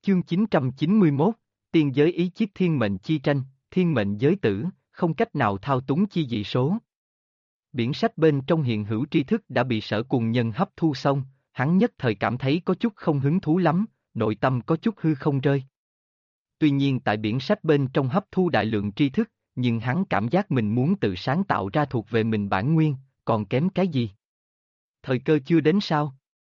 Chương 991, tiên giới ý chiết thiên mệnh chi tranh, thiên mệnh giới tử, không cách nào thao túng chi dị số. Biển sách bên trong hiện hữu tri thức đã bị Sở Cùng Nhân hấp thu xong, hắn nhất thời cảm thấy có chút không hứng thú lắm, nội tâm có chút hư không rơi. Tuy nhiên tại biển sách bên trong hấp thu đại lượng tri thức, nhưng hắn cảm giác mình muốn tự sáng tạo ra thuộc về mình bản nguyên, còn kém cái gì? Thời cơ chưa đến sao?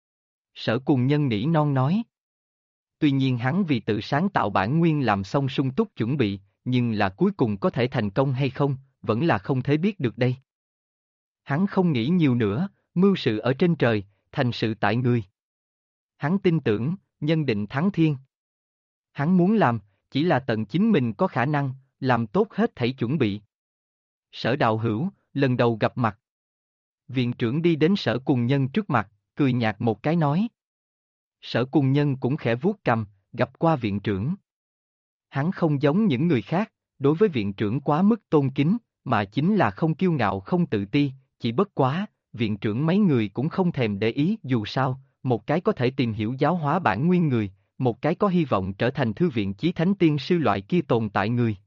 Sở Cùng Nhân nỉ non nói. Tuy nhiên hắn vì tự sáng tạo bản nguyên làm xong sung túc chuẩn bị, nhưng là cuối cùng có thể thành công hay không, vẫn là không thể biết được đây. Hắn không nghĩ nhiều nữa, mưu sự ở trên trời, thành sự tại người. Hắn tin tưởng, nhân định thắng thiên. Hắn muốn làm, chỉ là tận chính mình có khả năng, làm tốt hết thảy chuẩn bị. Sở Đạo Hữu, lần đầu gặp mặt. Viện trưởng đi đến Sở Cùng Nhân trước mặt, cười nhạt một cái nói. Sở Cùng Nhân cũng khẽ vuốt cằm, gặp qua viện trưởng. Hắn không giống những người khác, đối với viện trưởng quá mức tôn kính, mà chính là không kiêu ngạo không tự ti, chỉ bất quá, viện trưởng mấy người cũng không thèm để ý, dù sao, một cái có thể tìm hiểu giáo hóa bản nguyên người, một cái có hy vọng trở thành thư viện chí thánh tiên sư loại kia tồn tại người.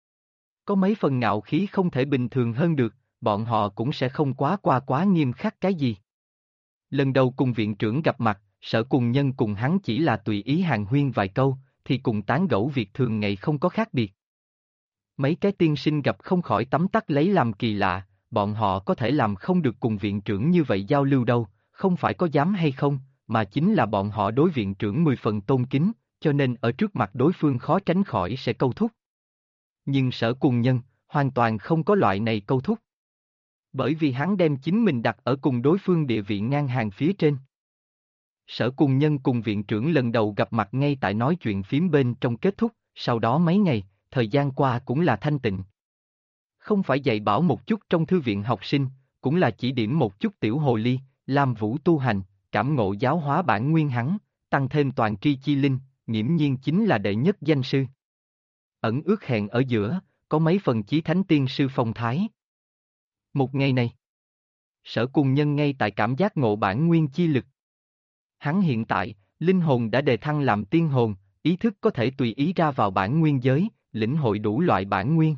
Có mấy phần ngạo khí không thể bình thường hơn được, bọn họ cũng sẽ không quá nghiêm khắc cái gì. Lần đầu cùng viện trưởng gặp mặt, Sở Cùng Nhân cùng hắn chỉ là tùy ý hàn huyên vài câu, thì cùng tán gẫu việc thường ngày không có khác biệt. Mấy cái tiên sinh gặp không khỏi tấm tắc lấy làm kỳ lạ, bọn họ có thể làm không được cùng viện trưởng như vậy giao lưu đâu, không phải có dám hay không, mà chính là bọn họ đối viện trưởng 10 phần tôn kính, cho nên ở trước mặt đối phương khó tránh khỏi sẽ câu thúc. Nhưng Sở Cùng Nhân, hoàn toàn không có loại này câu thúc. Bởi vì hắn đem chính mình đặt ở cùng đối phương địa vị ngang hàng phía trên. Sở Cùng Nhân cùng viện trưởng lần đầu gặp mặt ngay tại nói chuyện phím bên trong kết thúc, sau đó mấy ngày, thời gian qua cũng là thanh tịnh. Không phải dạy bảo một chút trong thư viện học sinh, cũng là chỉ điểm một chút tiểu hồ ly, làm vũ tu hành, cảm ngộ giáo hóa bản nguyên hắn, tăng thêm toàn tri chi linh, nghiễm nhiên chính là đệ nhất danh sư. Ẩn ước hẹn ở giữa, có mấy phần chí thánh tiên sư phong thái. Một ngày này, Sở Cùng Nhân ngay tại cảm giác ngộ bản nguyên chi lực. Hắn hiện tại, linh hồn đã đề thăng làm tiên hồn, ý thức có thể tùy ý ra vào bản nguyên giới, lĩnh hội đủ loại bản nguyên.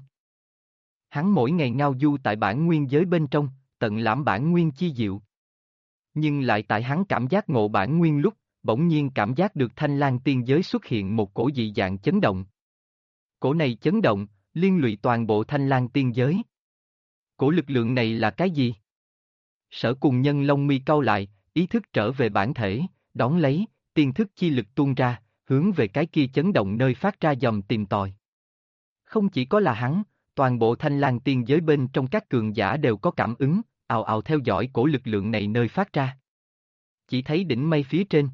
Hắn mỗi ngày ngao du tại bản nguyên giới bên trong, tận lãm bản nguyên chi diệu. Nhưng lại tại hắn cảm giác ngộ bản nguyên lúc, bỗng nhiên cảm giác được Thanh Lang tiên giới xuất hiện một cổ dị dạng chấn động. Cổ này chấn động, liên lụy toàn bộ Thanh Lang tiên giới. Cổ lực lượng này là cái gì? Sở Cùng Nhân lông mi cau lại, ý thức trở về bản thể, đón lấy, tiên thức chi lực tuôn ra, hướng về cái kia chấn động nơi phát ra dòng tìm tòi. Không chỉ có là hắn, toàn bộ Thanh Lang tiên giới bên trong các cường giả đều có cảm ứng, ào ào theo dõi cổ lực lượng này nơi phát ra. Chỉ thấy đỉnh mây phía trên.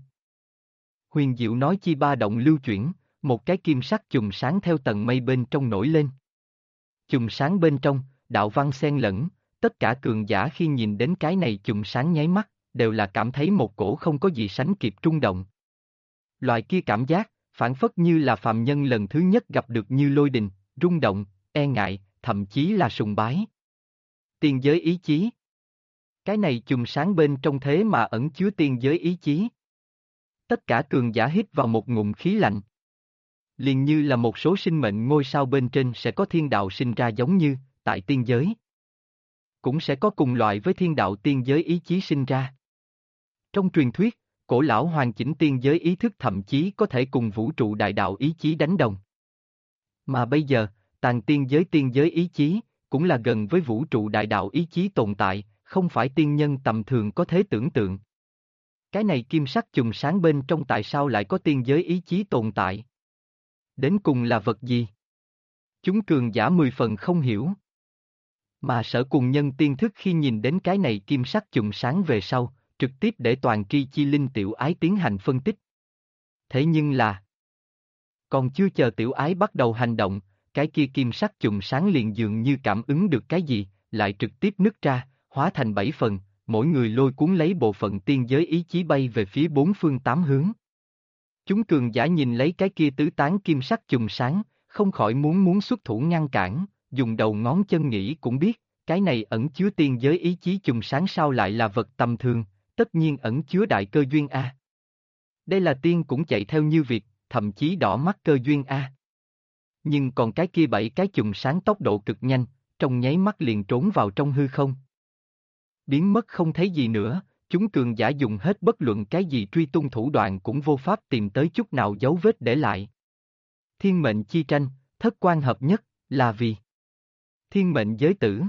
Huyền diệu nói chi ba động lưu chuyển, một cái kim sắc chùm sáng theo tầng mây bên trong nổi lên. Chùm sáng bên trong, đạo văn xen lẫn, tất cả cường giả khi nhìn đến cái này chùm sáng nháy mắt, đều là cảm thấy một cổ không có gì sánh kịp rung động. Loại kia cảm giác, phản phất như là phàm nhân lần thứ nhất gặp được như lôi đình, rung động, e ngại, thậm chí là sùng bái. Tiên giới ý chí. Cái này chùm sáng bên trong thế mà ẩn chứa tiên giới ý chí. Tất cả cường giả hít vào một ngụm khí lạnh. Liền như là một số sinh mệnh ngôi sao bên trên sẽ có thiên đạo sinh ra giống như, tại tiên giới. Cũng sẽ có cùng loại với thiên đạo tiên giới ý chí sinh ra. Trong truyền thuyết, cổ lão hoàn chỉnh tiên giới ý thức thậm chí có thể cùng vũ trụ đại đạo ý chí đánh đồng. Mà bây giờ, tàn tiên giới ý chí, cũng là gần với vũ trụ đại đạo ý chí tồn tại, không phải tiên nhân tầm thường có thể tưởng tượng. Cái này kim sắc chùm sáng bên trong tại sao lại có tiên giới ý chí tồn tại? Đến cùng là vật gì? Chúng cường giả 10 phần không hiểu. Mà Sở Cùng Nhân tiên thức khi nhìn đến cái này kim sắc chùm sáng về sau, trực tiếp để toàn tri chi linh tiểu ái tiến hành phân tích. Thế nhưng là, còn chưa chờ tiểu ái bắt đầu hành động, cái kia kim sắc chùm sáng liền dường như cảm ứng được cái gì, lại trực tiếp nứt ra, hóa thành 7 phần, mỗi người lôi cuốn lấy bộ phận tiên giới ý chí bay về phía 4 phương 8 hướng. Chúng cường giả nhìn lấy cái kia tứ tán kim sắc chùm sáng, không khỏi muốn xuất thủ ngăn cản, dùng đầu ngón chân nghĩ cũng biết, cái này ẩn chứa tiên giới ý chí chùm sáng sao lại là vật tầm thường, tất nhiên ẩn chứa đại cơ duyên a. Đây là tiên cũng chạy theo như việc, thậm chí đỏ mắt cơ duyên a. Nhưng còn cái kia 7 cái chùm sáng tốc độ cực nhanh, trong nháy mắt liền trốn vào trong hư không. Biến mất không thấy gì nữa, chúng cường giả dùng hết bất luận cái gì truy tung thủ đoạn cũng vô pháp tìm tới chút nào dấu vết để lại. Thiên mệnh chi tranh, thất quan hợp nhất, là vì thiên mệnh giới tử.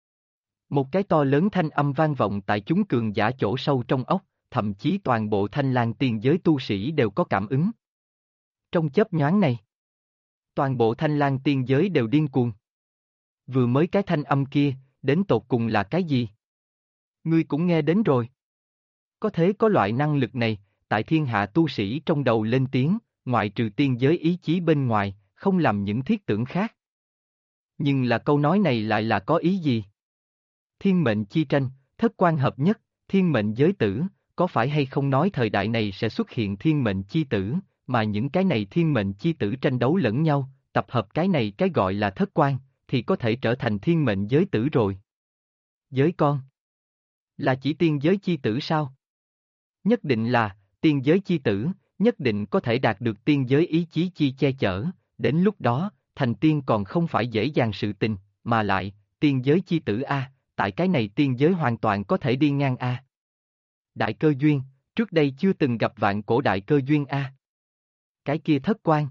Một cái to lớn thanh âm vang vọng tại chúng cường giả chỗ sâu trong óc, thậm chí toàn bộ Thanh Lang tiên giới tu sĩ đều có cảm ứng. Trong chớp nhoáng này, toàn bộ Thanh Lang tiên giới đều điên cuồng. Vừa mới cái thanh âm kia, đến tột cùng là cái gì? Ngươi cũng nghe đến rồi. Có thế có loại năng lực này, tại thiên hạ tu sĩ trong đầu lên tiếng, ngoại trừ tiên giới ý chí bên ngoài, không làm những thiết tưởng khác. Nhưng là câu nói này lại là có ý gì? Thiên mệnh chi tranh, thất quan hợp nhất, thiên mệnh giới tử, có phải hay không nói thời đại này sẽ xuất hiện thiên mệnh chi tử, mà những cái này thiên mệnh chi tử tranh đấu lẫn nhau, tập hợp cái này cái gọi là thất quan, thì có thể trở thành thiên mệnh giới tử rồi. Giới con? Là chỉ tiên giới chi tử sao? Nhất định là, tiên giới chi tử, nhất định có thể đạt được tiên giới ý chí chi che chở, đến lúc đó, thành tiên còn không phải dễ dàng sự tình, mà lại, tiên giới chi tử a, tại cái này tiên giới hoàn toàn có thể đi ngang a. Đại cơ duyên, trước đây chưa từng gặp vạn cổ đại cơ duyên a. Cái kia thất quan.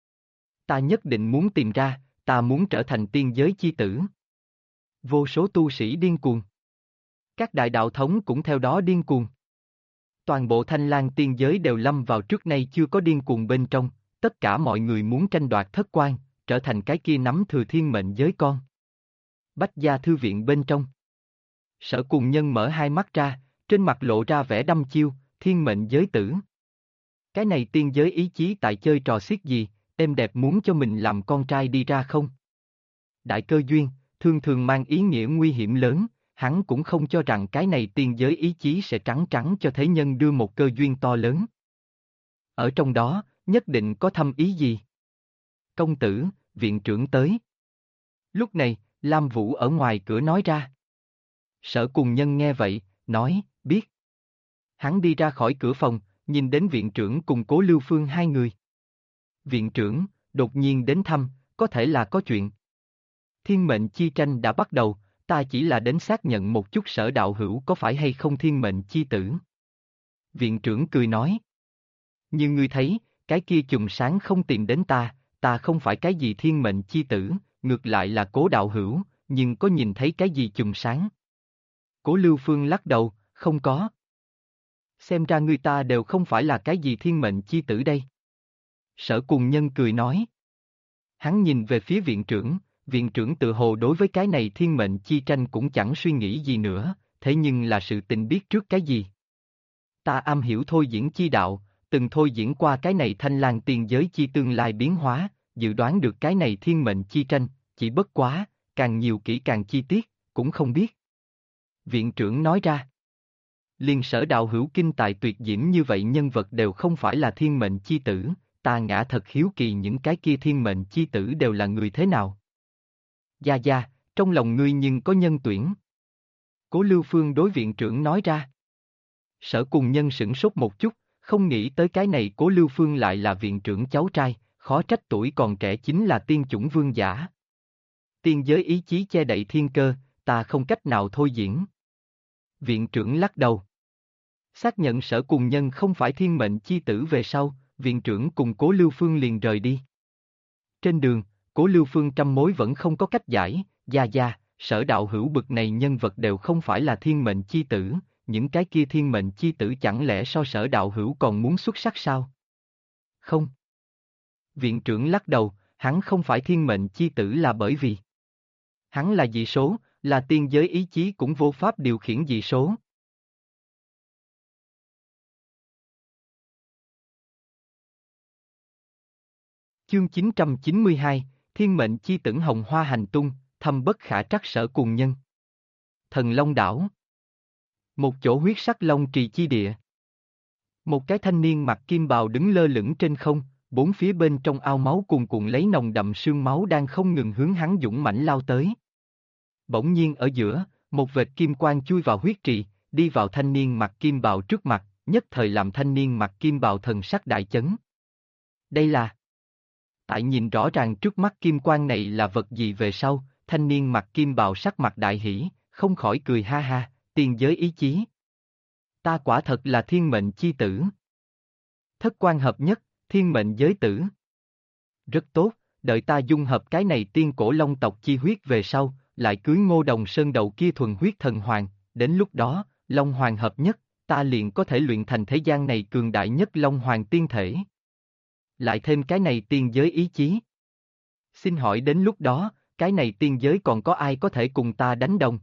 Ta nhất định muốn tìm ra, ta muốn trở thành tiên giới chi tử. Vô số tu sĩ điên cuồng. Các đại đạo thống cũng theo đó điên cuồng. Toàn bộ Thanh Lang tiên giới đều lâm vào trước nay chưa có điên cuồng bên trong, tất cả mọi người muốn tranh đoạt thất quan, trở thành cái kia nắm thừa thiên mệnh giới con. Bách gia thư viện bên trong. Sở Cùng Nhân mở hai mắt ra, trên mặt lộ ra vẻ đăm chiêu, thiên mệnh giới tử. Cái này tiên giới ý chí tại chơi trò xiết gì, em đẹp muốn cho mình làm con trai đi ra không? Đại cơ duyên, thường thường mang ý nghĩa nguy hiểm lớn, hắn cũng không cho rằng cái này tiên giới ý chí sẽ trắng trắng cho thế nhân đưa một cơ duyên to lớn. Ở trong đó, nhất định có thâm ý gì? Công tử, viện trưởng tới. Lúc này, Lam Vũ ở ngoài cửa nói ra. Sở Cùng Nhân nghe vậy, nói, biết. Hắn đi ra khỏi cửa phòng, nhìn đến viện trưởng cùng Cố Lưu Phương hai người. Viện trưởng, đột nhiên đến thăm, có thể là có chuyện. Thiên mệnh chi tranh đã bắt đầu, ta chỉ là đến xác nhận một chút Sở đạo hữu có phải hay không thiên mệnh chi tử. Viện trưởng cười nói. Như ngươi thấy, cái kia chùm sáng không tìm đến ta không phải cái gì thiên mệnh chi tử, ngược lại là Cố đạo hữu, nhưng có nhìn thấy cái gì chùm sáng? Cố Lưu Phương lắc đầu, không có. Xem ra người ta đều không phải là cái gì thiên mệnh chi tử đây. Sở Cùng Nhân cười nói. Hắn nhìn về phía viện trưởng tự hồ đối với cái này thiên mệnh chi tranh cũng chẳng suy nghĩ gì nữa, thế nhưng là sự tình biết trước cái gì. Ta am hiểu thôi diễn chi đạo, từng thôi diễn qua cái này Thanh Lang tiên giới chi tương lai biến hóa, dự đoán được cái này thiên mệnh chi tranh, chỉ bất quá, càng nhiều kỹ càng chi tiết, cũng không biết. Viện trưởng nói ra. Liên Sở đạo hữu kinh tài tuyệt diễm như vậy nhân vật đều không phải là thiên mệnh chi tử, ta ngã thật hiếu kỳ những cái kia thiên mệnh chi tử đều là người thế nào. Gia Gia, trong lòng ngươi nhưng có nhân tuyển. Cố Lưu Phương đối viện trưởng nói ra. Sở Cùng Nhân sửng sốt một chút, không nghĩ tới cái này Cố Lưu Phương lại là viện trưởng cháu trai, khó trách tuổi còn trẻ chính là tiên chủng vương giả. Tiên giới ý chí che đậy thiên cơ, ta không cách nào thôi diễn. Viện trưởng lắc đầu. Xác nhận Sở Cùng Nhân không phải thiên mệnh chi tử về sau, viện trưởng cùng Cố Lưu Phương liền rời đi. Trên đường, Cố Lưu Phương trăm mối vẫn không có cách giải, Gia, Sở đạo hữu bực này nhân vật đều không phải là thiên mệnh chi tử, những cái kia thiên mệnh chi tử chẳng lẽ so Sở đạo hữu còn muốn xuất sắc sao? Không. Viện trưởng lắc đầu, hắn không phải thiên mệnh chi tử là bởi vì hắn là dị số, là tiên giới ý chí cũng vô pháp điều khiển dị số. Chương 992, Thiên mệnh chi tử hồng hoa hành tung, thâm bất khả trắc Sở Cùng Nhân. Thần Long Đảo. Một chỗ huyết sắc long trì chi địa. Một cái thanh niên mặc kim bào đứng lơ lửng trên không, bốn phía bên trong ao máu cuồn cuộn lấy nồng đậm sương máu đang không ngừng hướng hắn dũng mãnh lao tới. Bỗng nhiên ở giữa, một vệt kim quang chui vào huyết trì, đi vào thanh niên mặc kim bào trước mặt, nhất thời làm thanh niên mặc kim bào thần sắc đại chấn. Đây là... Tại nhìn rõ ràng trước mắt kim quang này là vật gì về sau, thanh niên mặc kim bào sắc mặt đại hỷ, không khỏi cười ha ha, tiên giới ý chí. Ta quả thật là thiên mệnh chi tử. Thất quan hợp nhất, thiên mệnh giới tử. Rất tốt, đợi ta dung hợp cái này tiên cổ long tộc chi huyết về sau, lại cưới Ngô Đồng Sơn đầu kia thuần huyết thần hoàng, đến lúc đó, long hoàng hợp nhất, ta liền có thể luyện thành thế gian này cường đại nhất long hoàng tiên thể. Lại thêm cái này tiên giới ý chí. Xin hỏi đến lúc đó, cái này tiên giới còn có ai có thể cùng ta đánh đồng?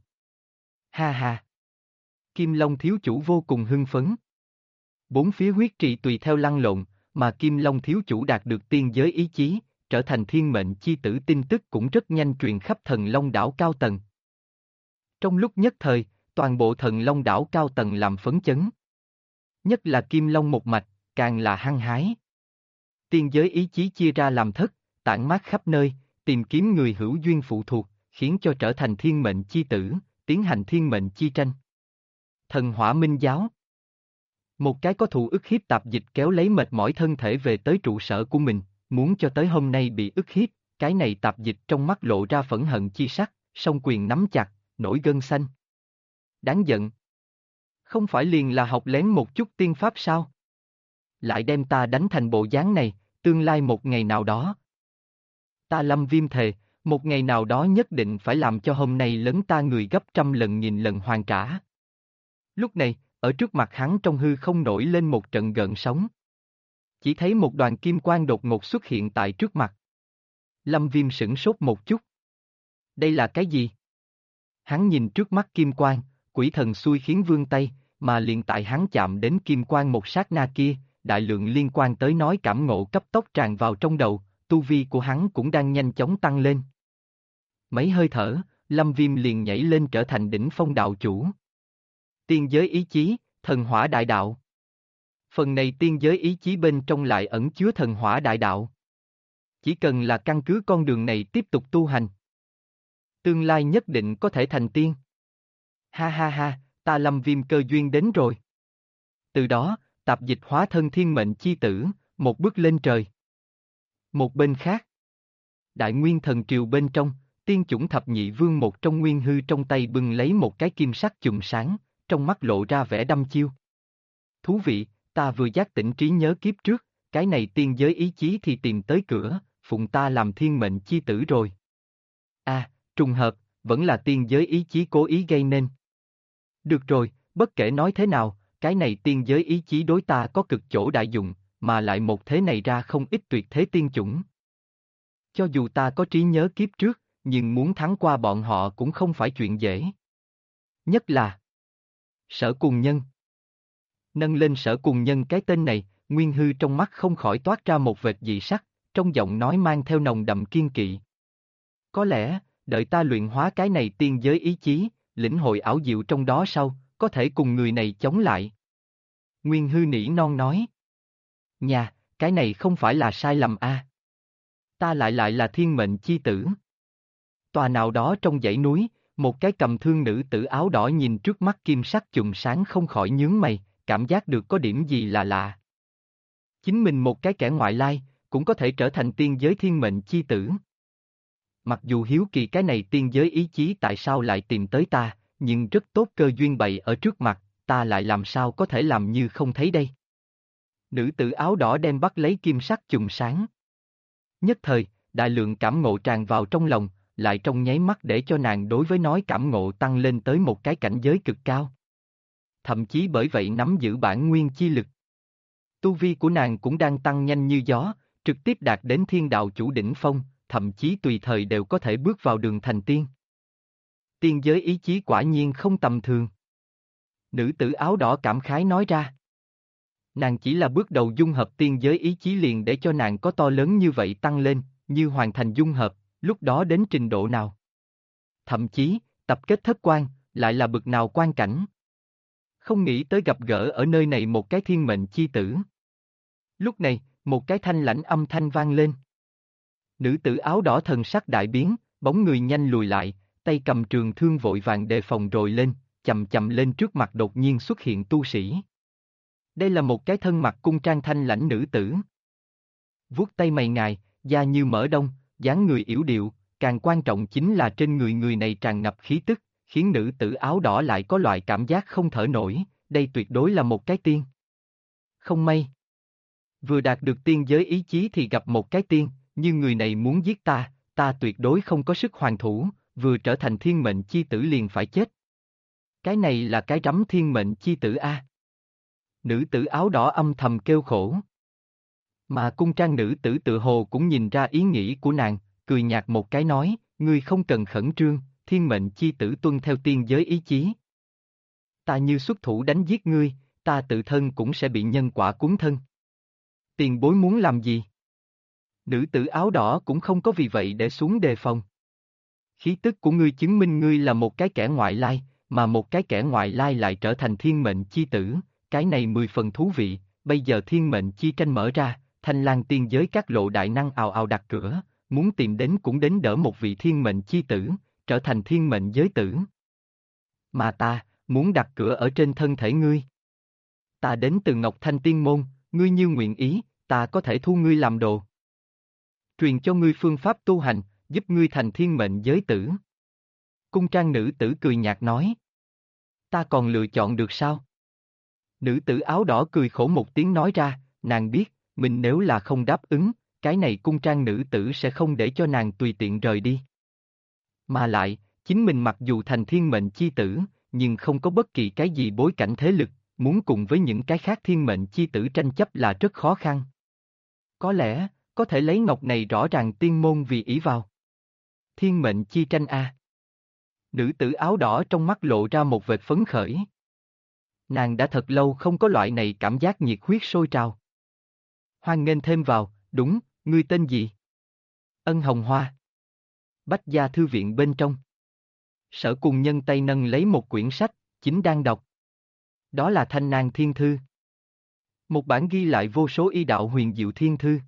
Ha ha! Kim Long thiếu chủ vô cùng hưng phấn. Bốn phía huyết trì tùy theo lăn lộn, mà Kim Long thiếu chủ đạt được tiên giới ý chí, trở thành thiên mệnh chi tử tin tức cũng rất nhanh truyền khắp thần Long đảo cao tầng. Trong lúc nhất thời, toàn bộ thần Long đảo cao tầng làm phấn chấn. Nhất là Kim Long một mạch, càng là hăng hái. Tiên giới ý chí chia ra làm thất, tản mát khắp nơi, tìm kiếm người hữu duyên phụ thuộc, khiến cho trở thành thiên mệnh chi tử, tiến hành thiên mệnh chi tranh. Thần Hỏa Minh Giáo. Một cái có thù ức hiếp tạp dịch kéo lấy mệt mỏi thân thể về tới trụ sở của mình, muốn cho tới hôm nay bị ức hiếp, cái này tạp dịch trong mắt lộ ra phẫn hận chi sắc, song quyền nắm chặt, nổi gân xanh. Đáng giận. Không phải liền là học lén một chút tiên pháp sao? Lại đem ta đánh thành bộ dáng này, tương lai một ngày nào đó. Ta Lâm Viêm thề, một ngày nào đó nhất định phải làm cho hôm nay lấn ta người gấp trăm lần nghìn lần hoàn trả. Lúc này, ở trước mặt hắn trong hư không nổi lên một trận gợn sóng. Chỉ thấy một đoàn kim quang đột ngột xuất hiện tại trước mặt. Lâm Viêm sửng sốt một chút. Đây là cái gì? Hắn nhìn trước mắt kim quang, quỷ thần xui khiến vươn tay, mà liền tại hắn chạm đến kim quang một sát na kia, đại lượng liên quan tới nói cảm ngộ cấp tốc tràn vào trong đầu, tu vi của hắn cũng đang nhanh chóng tăng lên. Mấy hơi thở, Lâm Viêm liền nhảy lên trở thành đỉnh phong đạo chủ. Tiên giới ý chí, thần hỏa đại đạo. Phần này tiên giới ý chí bên trong lại ẩn chứa thần hỏa đại đạo. Chỉ cần là căn cứ con đường này tiếp tục tu hành, tương lai nhất định có thể thành tiên. Ha ha ha, ta Lâm Viêm cơ duyên đến rồi. Từ đó, tạp dịch hóa thân thiên mệnh chi tử, một bước lên trời. Một bên khác, Đại Nguyên Thần Triều bên trong, tiên chủng thập nhị vương một trong nguyên hư trong tay bưng lấy một cái kim sắc chùm sáng, trong mắt lộ ra vẻ đăm chiêu. Thú vị, ta vừa giác tỉnh trí nhớ kiếp trước, cái này tiên giới ý chí thì tìm tới cửa, phụng ta làm thiên mệnh chi tử rồi. À, trùng hợp, vẫn là tiên giới ý chí cố ý gây nên. Được rồi, bất kể nói thế nào, cái này tiên giới ý chí đối ta có cực chỗ đại dụng, mà lại một thế này ra không ít tuyệt thế tiên chủng. Cho dù ta có trí nhớ kiếp trước, nhưng muốn thắng qua bọn họ cũng không phải chuyện dễ. Nhất là Sở Cùng Nhân. Nâng lên Sở Cùng Nhân cái tên này, Nguyên Hư trong mắt không khỏi toát ra một vệt dị sắc, trong giọng nói mang theo nồng đậm kiên kỵ. Có lẽ, đợi ta luyện hóa cái này tiên giới ý chí, lĩnh hội ảo diệu trong đó sau, có thể cùng người này chống lại. Nguyên Hư nỉ non nói. Nhà, cái này không phải là sai lầm a. Ta lại là thiên mệnh chi tử. Tòa nào đó trong dãy núi, một cái cầm thương nữ tử áo đỏ nhìn trước mắt kim sắc chùm sáng không khỏi nhướng mày, cảm giác được có điểm gì là lạ. Chính mình một cái kẻ ngoại lai, cũng có thể trở thành tiên giới thiên mệnh chi tử. Mặc dù hiếu kỳ cái này tiên giới ý chí tại sao lại tìm tới ta, nhưng rất tốt cơ duyên bày ở trước mặt, ta lại làm sao có thể làm như không thấy đây. Nữ tử áo đỏ đem bắt lấy kim sắc chùm sáng. Nhất thời, đại lượng cảm ngộ tràn vào trong lòng, lại trong nháy mắt để cho nàng đối với nói cảm ngộ tăng lên tới một cái cảnh giới cực cao. Thậm chí bởi vậy nắm giữ bản nguyên chi lực. Tu vi của nàng cũng đang tăng nhanh như gió, trực tiếp đạt đến thiên đạo chủ đỉnh phong, thậm chí tùy thời đều có thể bước vào đường thành tiên. Tiên giới ý chí quả nhiên không tầm thường. Nữ tử áo đỏ cảm khái nói ra. Nàng chỉ là bước đầu dung hợp tiên giới ý chí liền để cho nàng có to lớn như vậy tăng lên, như hoàn thành dung hợp, lúc đó đến trình độ nào. Thậm chí, tập kết thất quan, lại là bực nào quan cảnh. Không nghĩ tới gặp gỡ ở nơi này một cái thiên mệnh chi tử. Lúc này, một cái thanh lãnh âm thanh vang lên. Nữ tử áo đỏ thần sắc đại biến, bóng người nhanh lùi lại, tay cầm trường thương vội vàng đề phòng rồi lên, chầm chầm lên trước mặt đột nhiên xuất hiện tu sĩ. Đây là một cái thân mặc cung trang thanh lãnh nữ tử. Vuốt tay mày ngài, da như mỡ đông, dáng người yểu điệu, càng quan trọng chính là trên người người này tràn ngập khí tức, khiến nữ tử áo đỏ lại có loại cảm giác không thở nổi, đây tuyệt đối là một cái tiên. Không may. Vừa đạt được tiên giới ý chí thì gặp một cái tiên, như người này muốn giết ta, ta tuyệt đối không có sức hoàn thủ, vừa trở thành thiên mệnh chi tử liền phải chết. Cái này là cái rắm thiên mệnh chi tử a. Nữ tử áo đỏ âm thầm kêu khổ. Mà cung trang nữ tử tự hồ cũng nhìn ra ý nghĩ của nàng, cười nhạt một cái nói, ngươi không cần khẩn trương, thiên mệnh chi tử tuân theo tiên giới ý chí. Ta như xuất thủ đánh giết ngươi, ta tự thân cũng sẽ bị nhân quả cuốn thân. Tiền bối muốn làm gì? Nữ tử áo đỏ cũng không có vì vậy để xuống đề phòng. Khí tức của ngươi chứng minh ngươi là một cái kẻ ngoại lai, mà một cái kẻ ngoại lai lại trở thành thiên mệnh chi tử, cái này 10 phần thú vị, bây giờ thiên mệnh chi tranh mở ra, Thanh Lang tiên giới các lộ đại năng ào ào đặt cửa, muốn tìm đến cũng đến đỡ một vị thiên mệnh chi tử, trở thành thiên mệnh giới tử. Mà ta, muốn đặt cửa ở trên thân thể ngươi. Ta đến từ Ngọc Thanh Tiên Môn, ngươi như nguyện ý, ta có thể thu ngươi làm đồ. Truyền cho ngươi phương pháp tu hành, giúp ngươi thành thiên mệnh giới tử. Cung trang nữ tử cười nhạt nói. Ta còn lựa chọn được sao? Nữ tử áo đỏ cười khổ một tiếng nói ra, nàng biết, mình nếu là không đáp ứng, cái này cung trang nữ tử sẽ không để cho nàng tùy tiện rời đi. Mà lại, chính mình mặc dù thành thiên mệnh chi tử, nhưng không có bất kỳ cái gì bối cảnh thế lực, muốn cùng với những cái khác thiên mệnh chi tử tranh chấp là rất khó khăn. Có lẽ, có thể lấy ngọc này rõ ràng tiên môn vì ỷ vào. Thiên mệnh chi tranh a. Nữ tử áo đỏ trong mắt lộ ra một vệt phấn khởi. Nàng đã thật lâu không có loại này cảm giác nhiệt huyết sôi trào. Hoan nghênh thêm vào, đúng, ngươi tên gì? Ân Hồng Hoa. Bách Gia thư viện bên trong. Sở Cùng Nhân tay nâng lấy một quyển sách, chính đang đọc. Đó là Thanh Nang Thiên Thư. Một bản ghi lại vô số y đạo huyền diệu thiên thư.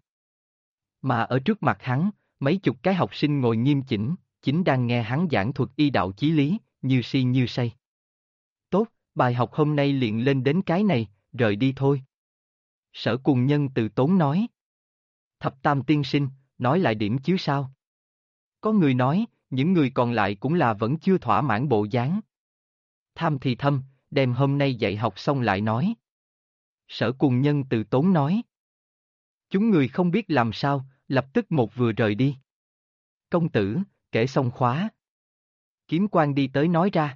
Mà ở trước mặt hắn, mấy chục cái học sinh ngồi nghiêm chỉnh, chính đang nghe hắn giảng thuật y đạo chí lý, như si như say. Tốt, bài học hôm nay liền lên đến cái này, rời đi thôi. Sở Cùng Nhân từ tốn nói. Thập Tam tiên sinh, nói lại điểm chứ sao? Có người nói, những người còn lại cũng là vẫn chưa thỏa mãn bộ dáng. Tham thì thâm, đem hôm nay dạy học xong lại nói. Sở Cùng Nhân từ tốn nói. Chúng người không biết làm sao, lập tức một vừa rời đi. Công tử, kể xong khóa. Kiếm quan đi tới nói ra.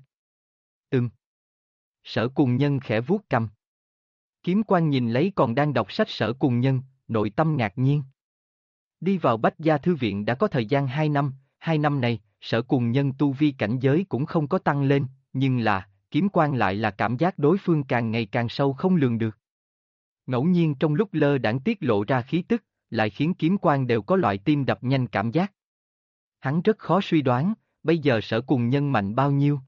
Sở Cùng Nhân khẽ vuốt cầm. Kiếm quan nhìn lấy còn đang đọc sách Sở Cùng Nhân, nội tâm ngạc nhiên. Đi vào Bách Gia thư viện đã có thời gian 2 năm, 2 năm này, Sở Cùng Nhân tu vi cảnh giới cũng không có tăng lên, nhưng là, kiếm quan lại là cảm giác đối phương càng ngày càng sâu không lường được. Ngẫu nhiên trong lúc lơ đãng tiết lộ ra khí tức, lại khiến kiếm quan đều có loại tim đập nhanh cảm giác. Hắn rất khó suy đoán, bây giờ Sở Cùng Nhân mạnh bao nhiêu.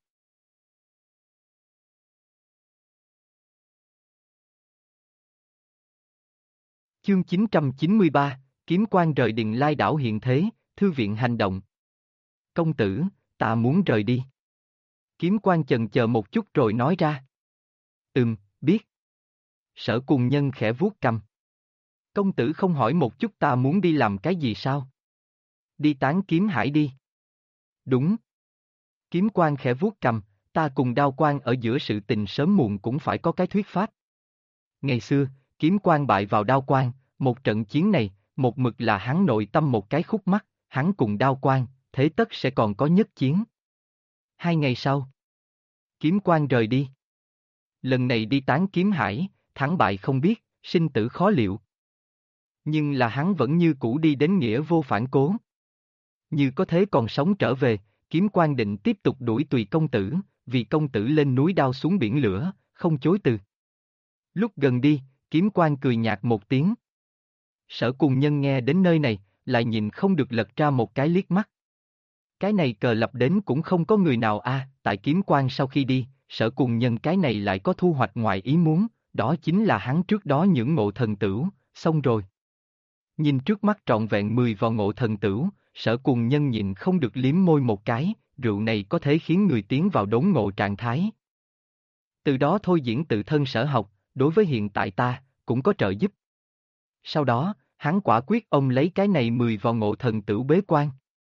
Chương 993, kiếm quan rời Điền Lai đảo hiện thế, thư viện hành động. Công tử, ta muốn rời đi. Kiếm quan chần chờ một chút rồi nói ra. Biết. Sở Cùng Nhân khẽ vuốt cầm. Công tử không hỏi một chút ta muốn đi làm cái gì sao? Đi tán kiếm hải đi. Đúng. Kiếm quan khẽ vuốt cầm, ta cùng Đao Quan ở giữa sự tình sớm muộn cũng phải có cái thuyết pháp. Ngày xưa, kiếm quan bại vào Đao Quan, một trận chiến này, một mực là hắn nội tâm một cái khúc mắc, hắn cùng Đao Quan, thế tất sẽ còn có nhất chiến. 2 ngày sau, kiếm quan rời đi. Lần này đi tán kiếm hải, thắng bại không biết, sinh tử khó liệu. Nhưng là hắn vẫn như cũ đi đến nghĩa vô phản cố. Như có thế còn sống trở về, kiếm quan định tiếp tục đuổi tùy công tử, vì công tử lên núi đao xuống biển lửa, không chối từ. Lúc gần đi, kiếm quan cười nhạt một tiếng. Sở Cùng Nhân nghe đến nơi này, lại nhìn không được lật ra một cái liếc mắt. Cái này cờ lập đến cũng không có người nào tại kiếm quan sau khi đi, Sở Cùng Nhân cái này lại có thu hoạch ngoài ý muốn, đó chính là hắn trước đó những ngộ thần tửu, xong rồi. Nhìn trước mắt trọn vẹn 10 vò ngộ thần tửu, Sở Cùng Nhân nhịn không được liếm môi một cái, rượu này có thể khiến người tiến vào đốn ngộ trạng thái. Từ đó thôi diễn tự thân sở học, đối với hiện tại ta, cũng có trợ giúp. Sau đó, hắn quả quyết ông lấy cái này 10 vào Ngộ Thần Tửu bế quan.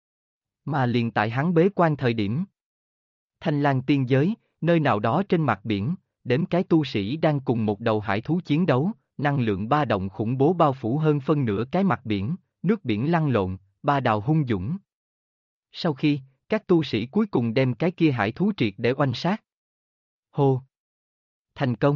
Mà liền tại hắn bế quan thời điểm. Thanh Lang tiên giới, nơi nào đó trên mặt biển, đếm cái tu sĩ đang cùng một đầu hải thú chiến đấu, năng lượng ba động khủng bố bao phủ hơn phân nửa cái mặt biển, nước biển lăn lộn, ba đào hung dũng. Sau khi, các tu sĩ cuối cùng đem cái kia hải thú triệt để oanh sát. Hô! Thành công!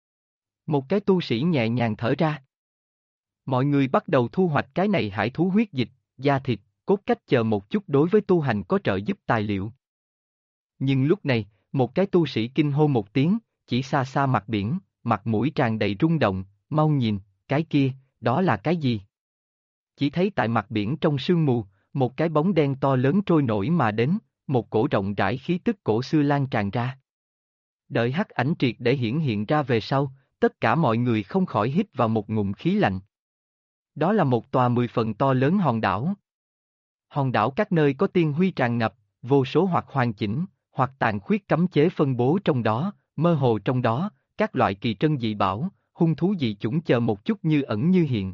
Một cái tu sĩ nhẹ nhàng thở ra. Mọi người bắt đầu thu hoạch cái này hải thú huyết dịch, da thịt, cốt cách chờ một chút đối với tu hành có trợ giúp tài liệu. Nhưng lúc này, một cái tu sĩ kinh hô một tiếng, chỉ xa xa mặt biển, mặt mũi tràn đầy rung động, mau nhìn, cái kia, đó là cái gì? Chỉ thấy tại mặt biển trong sương mù, một cái bóng đen to lớn trôi nổi mà đến, một cổ rộng rãi khí tức cổ xưa lan tràn ra. Đợi hắc ảnh triệt để hiển hiện ra về sau, tất cả mọi người không khỏi hít vào một ngụm khí lạnh. Đó là một tòa 10 phần to lớn hòn đảo. Hòn đảo các nơi có tiên huy tràn ngập, vô số hoặc hoàn chỉnh, hoặc tàn khuyết cấm chế phân bố trong đó, mơ hồ trong đó, các loại kỳ trân dị bảo, hung thú dị chủng chờ một chút như ẩn như hiện.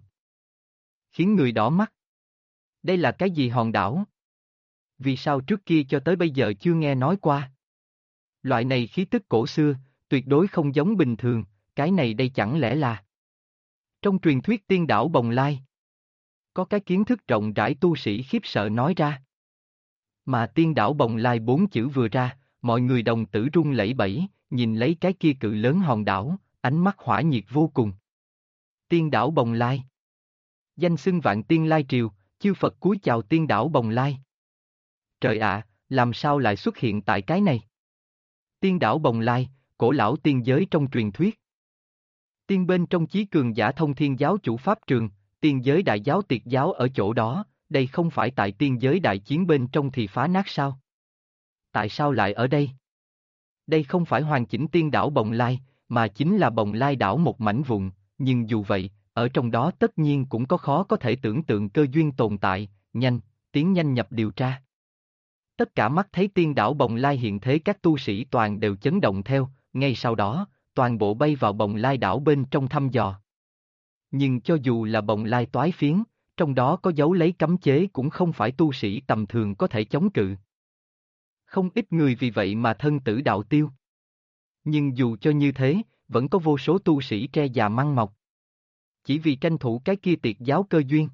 Khiến người đỏ mắt. Đây là cái gì hòn đảo? Vì sao trước kia cho tới bây giờ chưa nghe nói qua? Loại này khí tức cổ xưa, tuyệt đối không giống bình thường, cái này đây chẳng lẽ là... Trong truyền thuyết tiên đảo Bồng Lai, có cái kiến thức rộng rãi tu sĩ khiếp sợ nói ra. Mà tiên đảo Bồng Lai 4 chữ vừa ra, mọi người đồng tử run lẩy bẩy, nhìn lấy cái kia cự lớn hòn đảo, ánh mắt hỏa nhiệt vô cùng. Tiên đảo Bồng Lai. Danh xưng Vạn Tiên Lai Triều, chư Phật cúi chào tiên đảo Bồng Lai. Trời ạ, làm sao lại xuất hiện tại cái này? Tiên đảo Bồng Lai, cổ lão tiên giới trong truyền thuyết. Tiên bên trong chí cường giả thông thiên giáo chủ pháp trường, tiên giới đại giáo tiệt giáo ở chỗ đó, đây không phải tại tiên giới đại chiến bên trong thì phá nát sao? Tại sao lại ở đây? Đây không phải hoàn chỉnh tiên đảo Bồng Lai, mà chính là Bồng Lai đảo một mảnh vụn, nhưng dù vậy, ở trong đó tất nhiên cũng có khó có thể tưởng tượng cơ duyên tồn tại, nhanh, tiến nhanh nhập điều tra. Tất cả mắt thấy tiên đảo Bồng Lai hiện thế các tu sĩ toàn đều chấn động theo, ngay sau đó, toàn bộ bay vào Bồng Lai đảo bên trong thăm dò. Nhưng cho dù là Bồng Lai toái phiến, trong đó có dấu lấy cấm chế cũng không phải tu sĩ tầm thường có thể chống cự. Không ít người vì vậy mà thân tử đạo tiêu. Nhưng dù cho như thế, vẫn có vô số tu sĩ tre già măng mọc. Chỉ vì tranh thủ cái kia tiệt giáo cơ duyên.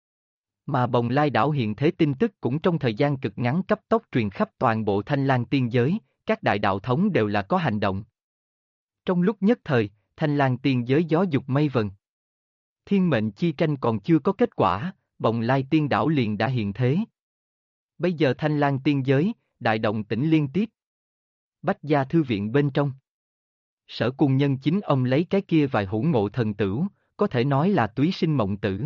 Mà Bồng Lai đảo hiện thế tin tức cũng trong thời gian cực ngắn cấp tốc truyền khắp toàn bộ Thanh Lang tiên giới, các đại đạo thống đều là có hành động. Trong lúc nhất thời, Thanh Lang tiên giới gió dục mây vần. Thiên mệnh chi tranh còn chưa có kết quả, Bồng Lai tiên đảo liền đã hiện thế. Bây giờ Thanh Lang tiên giới, đại động tĩnh liên tiếp. Bách gia thư viện bên trong. Sở Cung Nhân chính ông lấy cái kia vài hũ Ngộ Thần Tửu, có thể nói là túy sinh mộng tử.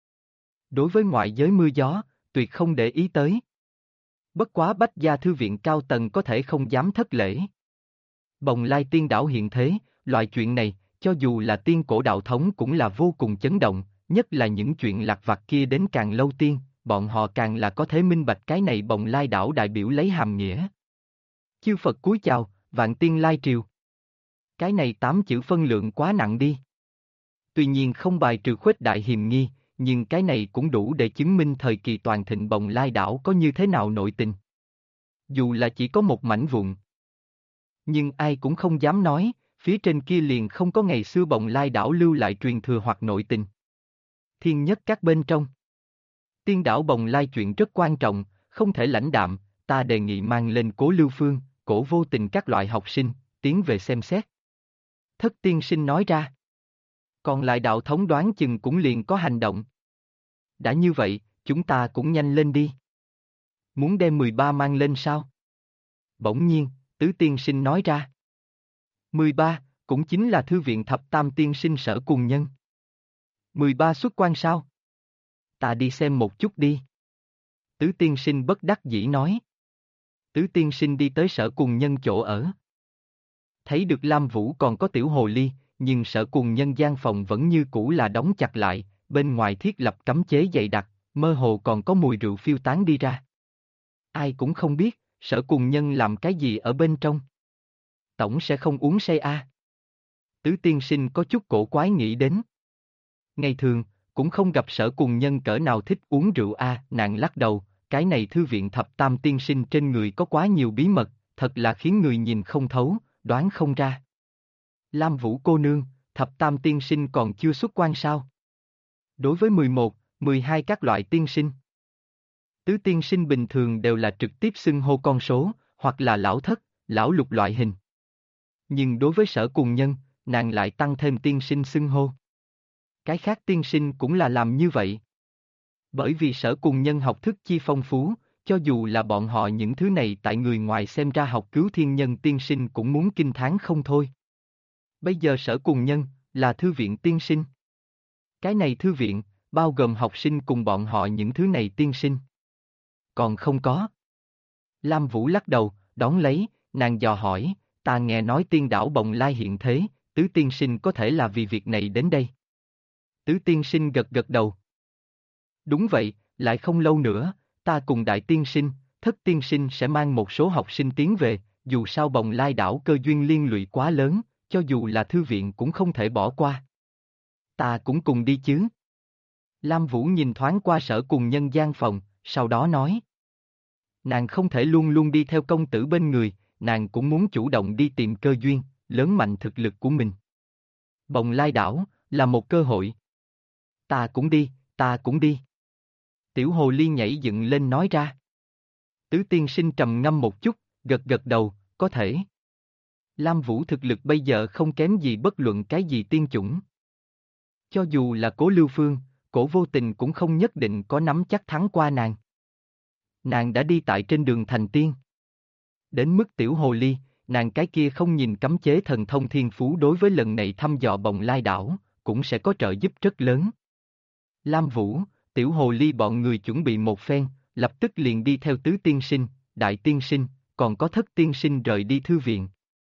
Đối với ngoại giới mưa gió, tuyệt không để ý tới. Bất quá Bách gia thư viện cao tầng có thể không dám thất lễ. Bồng Lai tiên đảo hiện thế, loại chuyện này, cho dù là tiên cổ đạo thống cũng là vô cùng chấn động, nhất là những chuyện lặt vặt kia đến càng lâu tiên, bọn họ càng là có thể minh bạch cái này Bồng Lai đảo đại biểu lấy hàm nghĩa. Chư Phật cúi chào, Vạn Tiên Lai Triều. Cái này 8 chữ phân lượng quá nặng đi. Tuy nhiên không bài trừ khuếch đại hiềm nghi, nhưng cái này cũng đủ để chứng minh thời kỳ toàn thịnh Bồng Lai đảo có như thế nào nội tình. Dù là chỉ có một mảnh vụn. Nhưng ai cũng không dám nói, phía trên kia liền không có ngày xưa Bồng Lai đảo lưu lại truyền thừa hoặc nội tình. Thiên nhất các bên trong. Tiên đảo Bồng Lai chuyện rất quan trọng, không thể lãnh đạm, ta đề nghị mang lên Cố Lưu Phương, Cổ Vô Tình các loại học sinh, tiến về xem xét. Thất tiên sinh nói ra. Còn lại đạo thống đoán chừng cũng liền có hành động. Đã như vậy, chúng ta cũng nhanh lên đi. Muốn đem 13 mang lên sao? Bỗng nhiên, Tứ tiên sinh nói ra. 13, cũng chính là thư viện thập tam tiên sinh Sở Cùng Nhân. 13 xuất quan sao? Ta đi xem một chút đi. Tứ tiên sinh bất đắc dĩ nói. Tứ tiên sinh đi tới Sở Cùng Nhân chỗ ở. Thấy được Lam Vũ còn có tiểu hồ ly, nhưng Sở Cùng Nhân gian phòng vẫn như cũ là đóng chặt lại, bên ngoài thiết lập cấm chế dày đặc, mơ hồ còn có mùi rượu phiêu tán đi ra. Ai cũng không biết, Sở Cùng Nhân làm cái gì ở bên trong. Tổng sẽ không uống say a. Tứ tiên sinh có chút cổ quái nghĩ đến. Ngày thường, cũng không gặp Sở Cùng Nhân cỡ nào thích uống rượu a. Nàng lắc đầu, cái này thư viện thập tam tiên sinh trên người có quá nhiều bí mật, thật là khiến người nhìn không thấu, đoán không ra. Lam Vũ cô nương, thập tam tiên sinh còn chưa xuất quan sao? Đối với 11, 12 các loại tiên sinh. Tứ tiên sinh bình thường đều là trực tiếp xưng hô con số, hoặc là lão thất, lão lục loại hình. Nhưng đối với Sở Cùng Nhân, nàng lại tăng thêm tiên sinh xưng hô. Cái khác tiên sinh cũng là làm như vậy. Bởi vì Sở Cùng Nhân học thức chi phong phú, cho dù là bọn họ những thứ này tại người ngoài xem ra học cứu thiên nhân tiên sinh cũng muốn kinh thán không thôi. Bây giờ Sở Cùng Nhân, là thư viện tiên sinh. Cái này thư viện, bao gồm học sinh cùng bọn họ những thứ này tiên sinh. Còn không có. Lam Vũ lắc đầu, đón lấy, nàng dò hỏi, ta nghe nói tiên đảo Bồng Lai hiện thế, tứ tiên sinh có thể là vì việc này đến đây. Tứ tiên sinh gật gật đầu. Đúng vậy, lại không lâu nữa, ta cùng đại tiên sinh, thất tiên sinh sẽ mang một số học sinh tiến về, dù sao Bồng Lai đảo cơ duyên liên lụy quá lớn, cho dù là thư viện cũng không thể bỏ qua. Ta cũng cùng đi chứ. Lam Vũ nhìn thoáng qua Sở Cùng Nhân gian phòng, sau đó nói. Nàng không thể luôn luôn đi theo công tử bên người, nàng cũng muốn chủ động đi tìm cơ duyên, lớn mạnh thực lực của mình. Bồng Lai đảo, là một cơ hội. Ta cũng đi, ta cũng đi. Tiểu hồ ly nhảy dựng lên nói ra. Tứ tiên sinh trầm ngâm một chút, gật gật đầu, có thể. Lam Vũ thực lực bây giờ không kém gì bất luận cái gì tiên chủng. Cho dù là Cố Lưu Phương, Cổ Vô Tình cũng không nhất định có nắm chắc thắng qua nàng. Nàng đã đi tại trên đường thành tiên. Đến mức tiểu hồ ly, nàng cái kia không nhìn cấm chế thần thông thiên phú đối với lần này thăm dò Bồng Lai đảo, cũng sẽ có trợ giúp rất lớn. Lam Vũ, tiểu hồ ly bọn người chuẩn bị một phen, lập tức liền đi theo tứ tiên sinh, đại tiên sinh, còn có thất tiên sinh rời đi thư viện.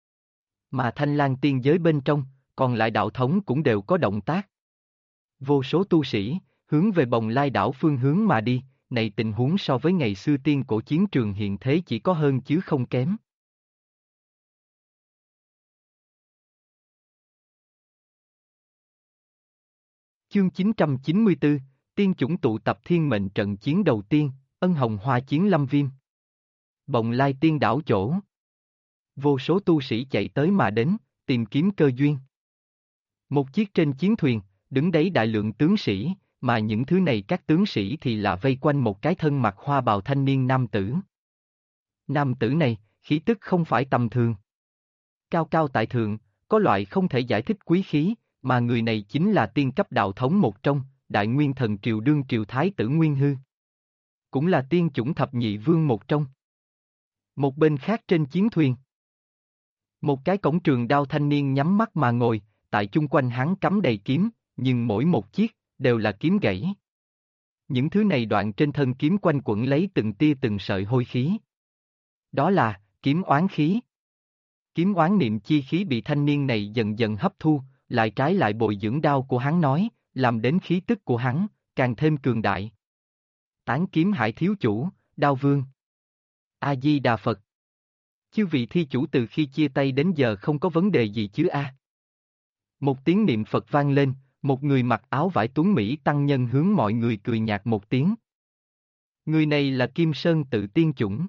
Mà Thanh Lang tiên giới bên trong, còn lại đạo thống cũng đều có động tác. Vô số tu sĩ, hướng về Bồng Lai đảo phương hướng mà đi, này tình huống so với ngày xưa tiên cổ chiến trường hiện thế chỉ có hơn chứ không kém. Chương 994, Tiên chủng tụ tập thiên mệnh trận chiến đầu tiên, Ân Hồng Hoa chiến Lâm Viêm. Bồng Lai tiên đảo chỗ. Vô số tu sĩ chạy tới mà đến, tìm kiếm cơ duyên. Một chiếc trên chiến thuyền, đứng đấy đại lượng tướng sĩ, mà những thứ này các tướng sĩ thì là vây quanh một cái thân mặc hoa bào thanh niên nam tử. Nam tử này, khí tức không phải tầm thường. Cao cao tại thượng, có loại không thể giải thích quý khí, mà người này chính là tiên cấp đạo thống một trong, Đại Nguyên Thần Triều đương triều thái tử Nguyên Hư. Cũng là tiên chủng thập nhị vương một trong. Một bên khác trên chiến thuyền. Một cái cổng trường đao thanh niên nhắm mắt mà ngồi, tại chung quanh hắn cắm đầy kiếm, nhưng mỗi một chiếc, đều là kiếm gãy. Những thứ này đoạn trên thân kiếm quanh quẩn lấy từng tia từng sợi hôi khí. Đó là, kiếm oán khí. Kiếm oán niệm chi khí bị thanh niên này dần dần hấp thu, lại trái lại bồi dưỡng đao của hắn nói, làm đến khí tức của hắn, càng thêm cường đại. Tán kiếm hải thiếu chủ, đao vương. A-di-đà Phật. Chư vị thi chủ từ khi chia tay đến giờ không có vấn đề gì chứ a? Một tiếng niệm Phật vang lên, một người mặc áo vải tuấn Mỹ tăng nhân hướng mọi người cười nhạt một tiếng. Người này là Kim Sơn tự tiên chủng.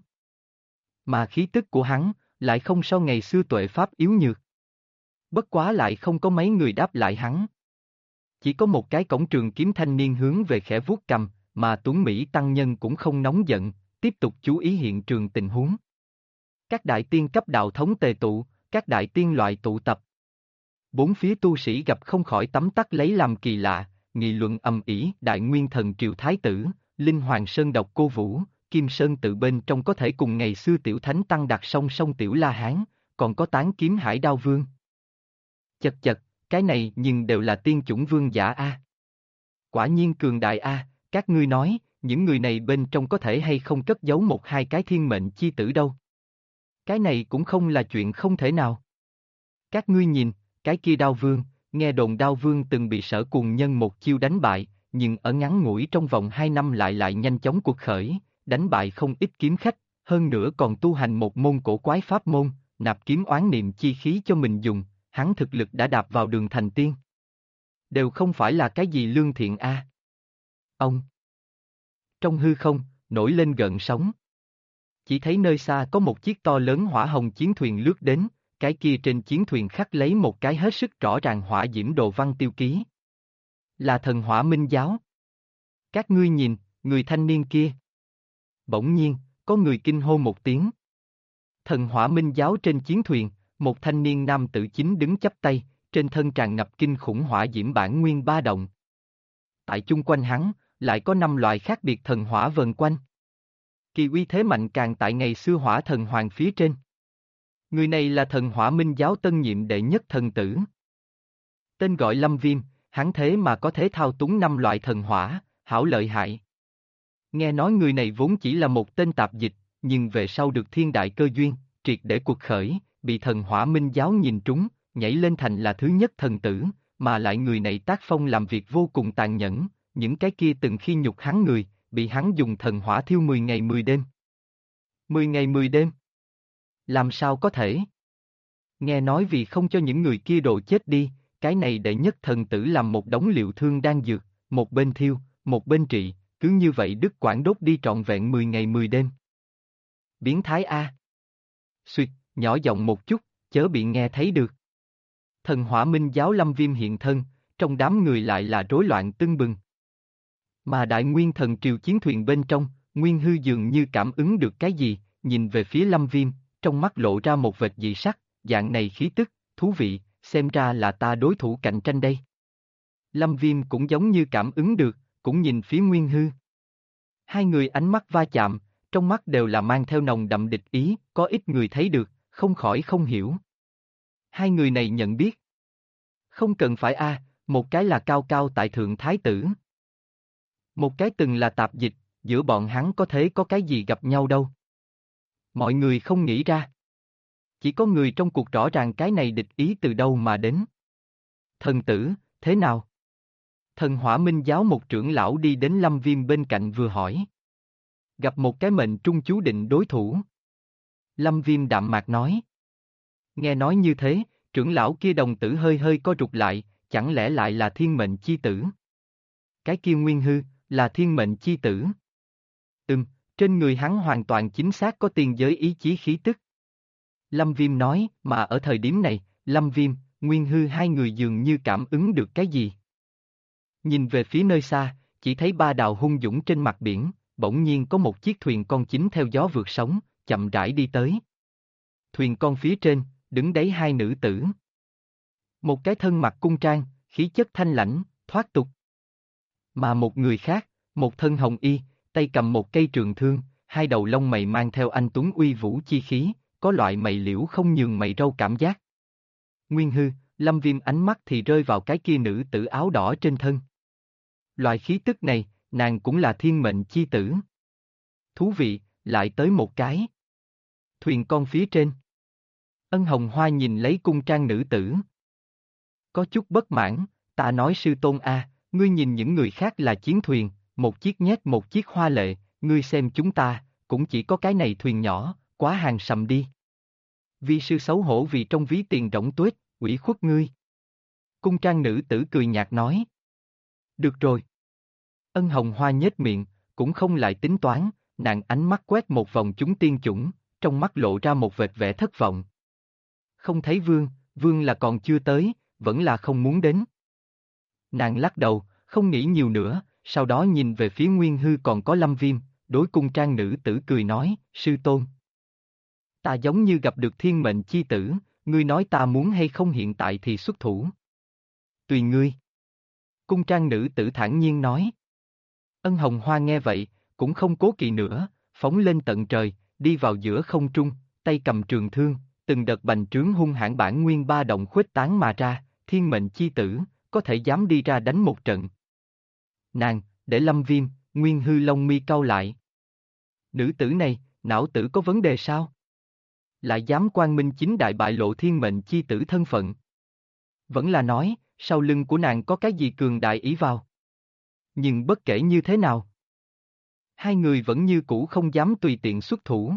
Mà khí tức của hắn, lại không so ngày xưa tuệ pháp yếu nhược. Bất quá lại không có mấy người đáp lại hắn. Chỉ có một cái cổng trường kiếm thanh niên hướng về khẽ vuốt cầm, mà tuấn Mỹ tăng nhân cũng không nóng giận, tiếp tục chú ý hiện trường tình huống. Các đại tiên cấp đạo thống tề tụ, các đại tiên loại tụ tập. Bốn phía tu sĩ gặp không khỏi tấm tắc lấy làm kỳ lạ, nghị luận ầm ĩ. Đại Nguyên Thần Triều Thái Tử, Linh Hoàng Sơn Độc Cô Vũ, Kim Sơn tự bên trong có thể cùng ngày xưa tiểu thánh tăng đặt song song tiểu La Hán, còn có tán kiếm Hải Đao Vương. Chật chật, cái này nhưng đều là tiên chủng vương giả a. Quả nhiên cường đại a, các ngươi nói, những người này bên trong có thể hay không cất giấu một hai cái thiên mệnh chi tử đâu. Cái này cũng không là chuyện không thể nào. Các ngươi nhìn, cái kia Đao Vương, nghe đồn Đao Vương từng bị Sở Cùng Nhân một chiêu đánh bại, nhưng ở ngắn ngủi trong vòng 2 năm lại nhanh chóng cuộc khởi, đánh bại không ít kiếm khách, hơn nữa còn tu hành một môn cổ quái pháp môn, nạp kiếm oán niệm chi khí cho mình dùng, hắn thực lực đã đạp vào đường thành tiên. Đều không phải là cái gì lương thiện a. Ông. Trong hư không, nổi lên gợn sóng. Chỉ thấy nơi xa có một chiếc to lớn hỏa hồng chiến thuyền lướt đến, cái kia trên chiến thuyền khắc lấy một cái hết sức rõ ràng hỏa diễm đồ văn tiêu ký. Là thần hỏa minh giáo. Các ngươi nhìn, người thanh niên kia. Bỗng nhiên, có người kinh hô một tiếng. Thần hỏa minh giáo trên chiến thuyền, một thanh niên nam tử chính đứng chắp tay, trên thân tràn ngập kinh khủng hỏa diễm bản nguyên ba động. Tại chung quanh hắn, lại có 5 loại khác biệt thần hỏa vần quanh. Kỳ uy thế mạnh càng tại ngày xưa hỏa thần hoàng phía trên. Người này là thần hỏa minh giáo tân nhiệm đệ nhất thần tử. Tên gọi Lâm Viêm, hắn thế mà có thể thao túng 5 loại thần hỏa, hảo lợi hại. Nghe nói người này vốn chỉ là một tên tạp dịch, nhưng về sau được thiên đại cơ duyên, triệt để cuộc khởi, bị thần hỏa minh giáo nhìn trúng, nhảy lên thành là thứ nhất thần tử, mà lại người này tác phong làm việc vô cùng tàn nhẫn, những cái kia từng khi nhục hắn người, bị hắn dùng thần hỏa thiêu 10 ngày 10 đêm. 10 ngày 10 đêm? Làm sao có thể? Nghe nói vì không cho những người kia đồ chết đi, cái này đệ nhất thần tử làm một đống liệu thương đang dược, một bên thiêu, một bên trị, cứ như vậy Đức Quảng đốt đi trọn vẹn 10 ngày 10 đêm. Biến thái A. Xuyệt, nhỏ giọng một chút, chớ bị nghe thấy được. Thần hỏa minh giáo Lâm Viêm hiện thân, trong đám người lại là rối loạn tưng bừng. Mà đại nguyên thần triều chiến thuyền bên trong, Nguyên Hư dường như cảm ứng được cái gì, nhìn về phía Lâm Viêm, trong mắt lộ ra một vệt dị sắc, dạng này khí tức, thú vị, xem ra là ta đối thủ cạnh tranh đây. Lâm Viêm cũng giống như cảm ứng được, cũng nhìn phía Nguyên Hư. Hai người ánh mắt va chạm, trong mắt đều là mang theo nồng đậm địch ý, có ít người thấy được, không khỏi không hiểu. Hai người này nhận biết. Không cần phải một cái là cao cao tại thượng thái tử. Một cái từng là tạp dịch, giữa bọn hắn có thể có cái gì gặp nhau đâu. Mọi người không nghĩ ra. Chỉ có người trong cuộc rõ ràng cái này địch ý từ đâu mà đến. Thần tử, thế nào? Thần hỏa minh giáo một trưởng lão đi đến Lâm Viêm bên cạnh vừa hỏi. Gặp một cái mệnh trung chú định đối thủ. Lâm Viêm đạm mạc nói. Nghe nói như thế, trưởng lão kia đồng tử hơi hơi co rụt lại, chẳng lẽ lại là thiên mệnh chi tử? Cái kia Nguyên Hư, là thiên mệnh chi tử. Trên người hắn hoàn toàn chính xác có tiên giới ý chí khí tức. Lâm Viêm nói, mà ở thời điểm này, Lâm Viêm, Nguyên Hư hai người dường như cảm ứng được cái gì. Nhìn về phía nơi xa, chỉ thấy ba đào hung dũng trên mặt biển, bỗng nhiên có một chiếc thuyền con chính theo gió vượt sóng, chậm rãi đi tới. Thuyền con phía trên, đứng đấy hai nữ tử. Một cái thân mặc cung trang, khí chất thanh lãnh, thoát tục. Mà một người khác, một thân hồng y, tay cầm một cây trường thương, hai đầu lông mày mang theo anh tuấn uy vũ chi khí, có loại mày liễu không nhường mày râu cảm giác. Nguyên Hư, Lâm Viêm ánh mắt thì rơi vào cái kia nữ tử áo đỏ trên thân. Loại khí tức này, nàng cũng là thiên mệnh chi tử. Thú vị, lại tới một cái. Thuyền con phía trên. Ân Hồng Hoa nhìn lấy cung trang nữ tử. Có chút bất mãn, ta nói sư tôn ngươi nhìn những người khác là chiến thuyền, một chiếc nhét một chiếc hoa lệ, ngươi xem chúng ta, cũng chỉ có cái này thuyền nhỏ, quá hàng sầm đi. Vi sư xấu hổ vì trong ví tiền rỗng tuếch, ủy khuất ngươi. Cung trang nữ tử cười nhạt nói. Được rồi. Ân Hồng Hoa nhếch miệng, cũng không lại tính toán, nàng ánh mắt quét một vòng chúng tiên chủng, trong mắt lộ ra một vệt vẻ thất vọng. Không thấy vương là còn chưa tới, vẫn là không muốn đến. Nàng lắc đầu, không nghĩ nhiều nữa, sau đó nhìn về phía Nguyên Hư còn có Lâm Viêm, đối cung trang nữ tử cười nói, sư tôn. Ta giống như gặp được thiên mệnh chi tử, ngươi nói ta muốn hay không hiện tại thì xuất thủ. Tùy ngươi. Cung trang nữ tử thản nhiên nói. Ân Hồng Hoa nghe vậy, cũng không cố kỵ nữa, phóng lên tận trời, đi vào giữa không trung, tay cầm trường thương, từng đợt bành trướng hung hãn bản nguyên ba động khuếch tán mà ra, thiên mệnh chi tử, có thể dám đi ra đánh một trận. Nàng, để Lâm Viêm, Nguyên Hư lông mi cau lại. Nữ tử này, não tử có vấn đề sao? Lại dám quang minh chính đại bại lộ thiên mệnh chi tử thân phận. Vẫn là nói, sau lưng của nàng có cái gì cường đại ý vào. Nhưng bất kể như thế nào, hai người vẫn như cũ không dám tùy tiện xuất thủ.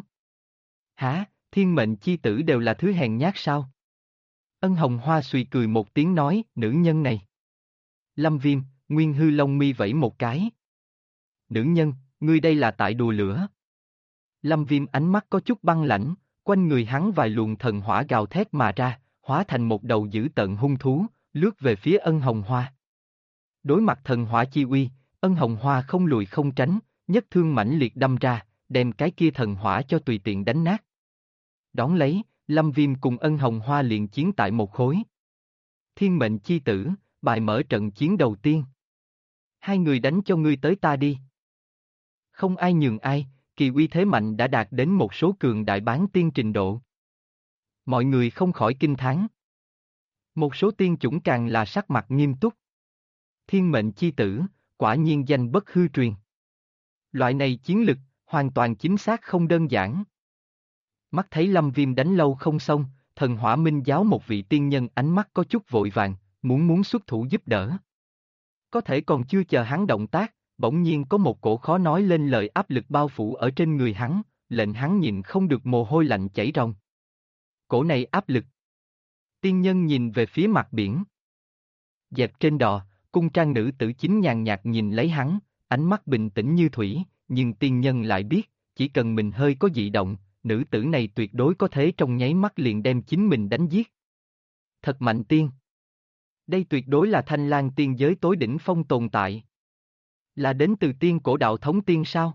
Hả, thiên mệnh chi tử đều là thứ hèn nhát sao? Ân Hồng Hoa suy cười một tiếng nói, nữ nhân này. Lâm Viêm, Nguyên Hư lông mi vẫy một cái. Nữ nhân, ngươi đây là tại đùa lửa. Lâm Viêm ánh mắt có chút băng lãnh, quanh người hắn vài luồng thần hỏa gào thét mà ra, hóa thành một đầu dữ tợn hung thú, lướt về phía Ân Hồng Hoa. Đối mặt thần hỏa chi uy, Ân Hồng Hoa không lùi không tránh, nhất thương mãnh liệt đâm ra, đem cái kia thần hỏa cho tùy tiện đánh nát. Đón lấy, Lâm Viêm cùng Ân Hồng Hoa liền chiến tại một khối. Thiên mệnh chi tử, bài mở trận chiến đầu tiên. Hai người đánh cho ngươi tới ta đi. Không ai nhường ai, kỳ uy thế mạnh đã đạt đến một số cường đại bán tiên trình độ. Mọi người không khỏi kinh thán. Một số tiên chủng càng là sắc mặt nghiêm túc. Thiên mệnh chi tử, quả nhiên danh bất hư truyền. Loại này chiến lực, hoàn toàn chính xác không đơn giản. Mắt thấy Lâm Viêm đánh lâu không xong, thần hỏa minh giáo một vị tiên nhân ánh mắt có chút vội vàng, muốn xuất thủ giúp đỡ. Có thể còn chưa chờ hắn động tác, bỗng nhiên có một cổ khó nói lên lời áp lực bao phủ ở trên người hắn, lệnh hắn nhịn không được mồ hôi lạnh chảy ròng. Cổ này áp lực. Tiên nhân nhìn về phía mặt biển. Dẹp trên đò, cung trang nữ tử chính nhàn nhạt nhìn lấy hắn, ánh mắt bình tĩnh như thủy, nhưng tiên nhân lại biết, chỉ cần mình hơi có dị động, nữ tử này tuyệt đối có thể trong nháy mắt liền đem chính mình đánh giết. Thật mạnh tiên. Đây tuyệt đối là Thanh Lang tiên giới tối đỉnh phong tồn tại. Là đến từ tiên cổ đạo thống tiên sao?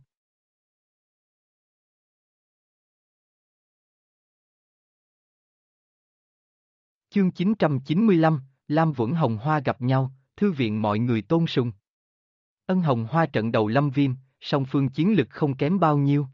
Chương 995, Lam Vững Hồng Hoa gặp nhau, thư viện mọi người tôn sùng. Ân Hồng Hoa trận đầu Lâm Viêm, song phương chiến lực không kém bao nhiêu.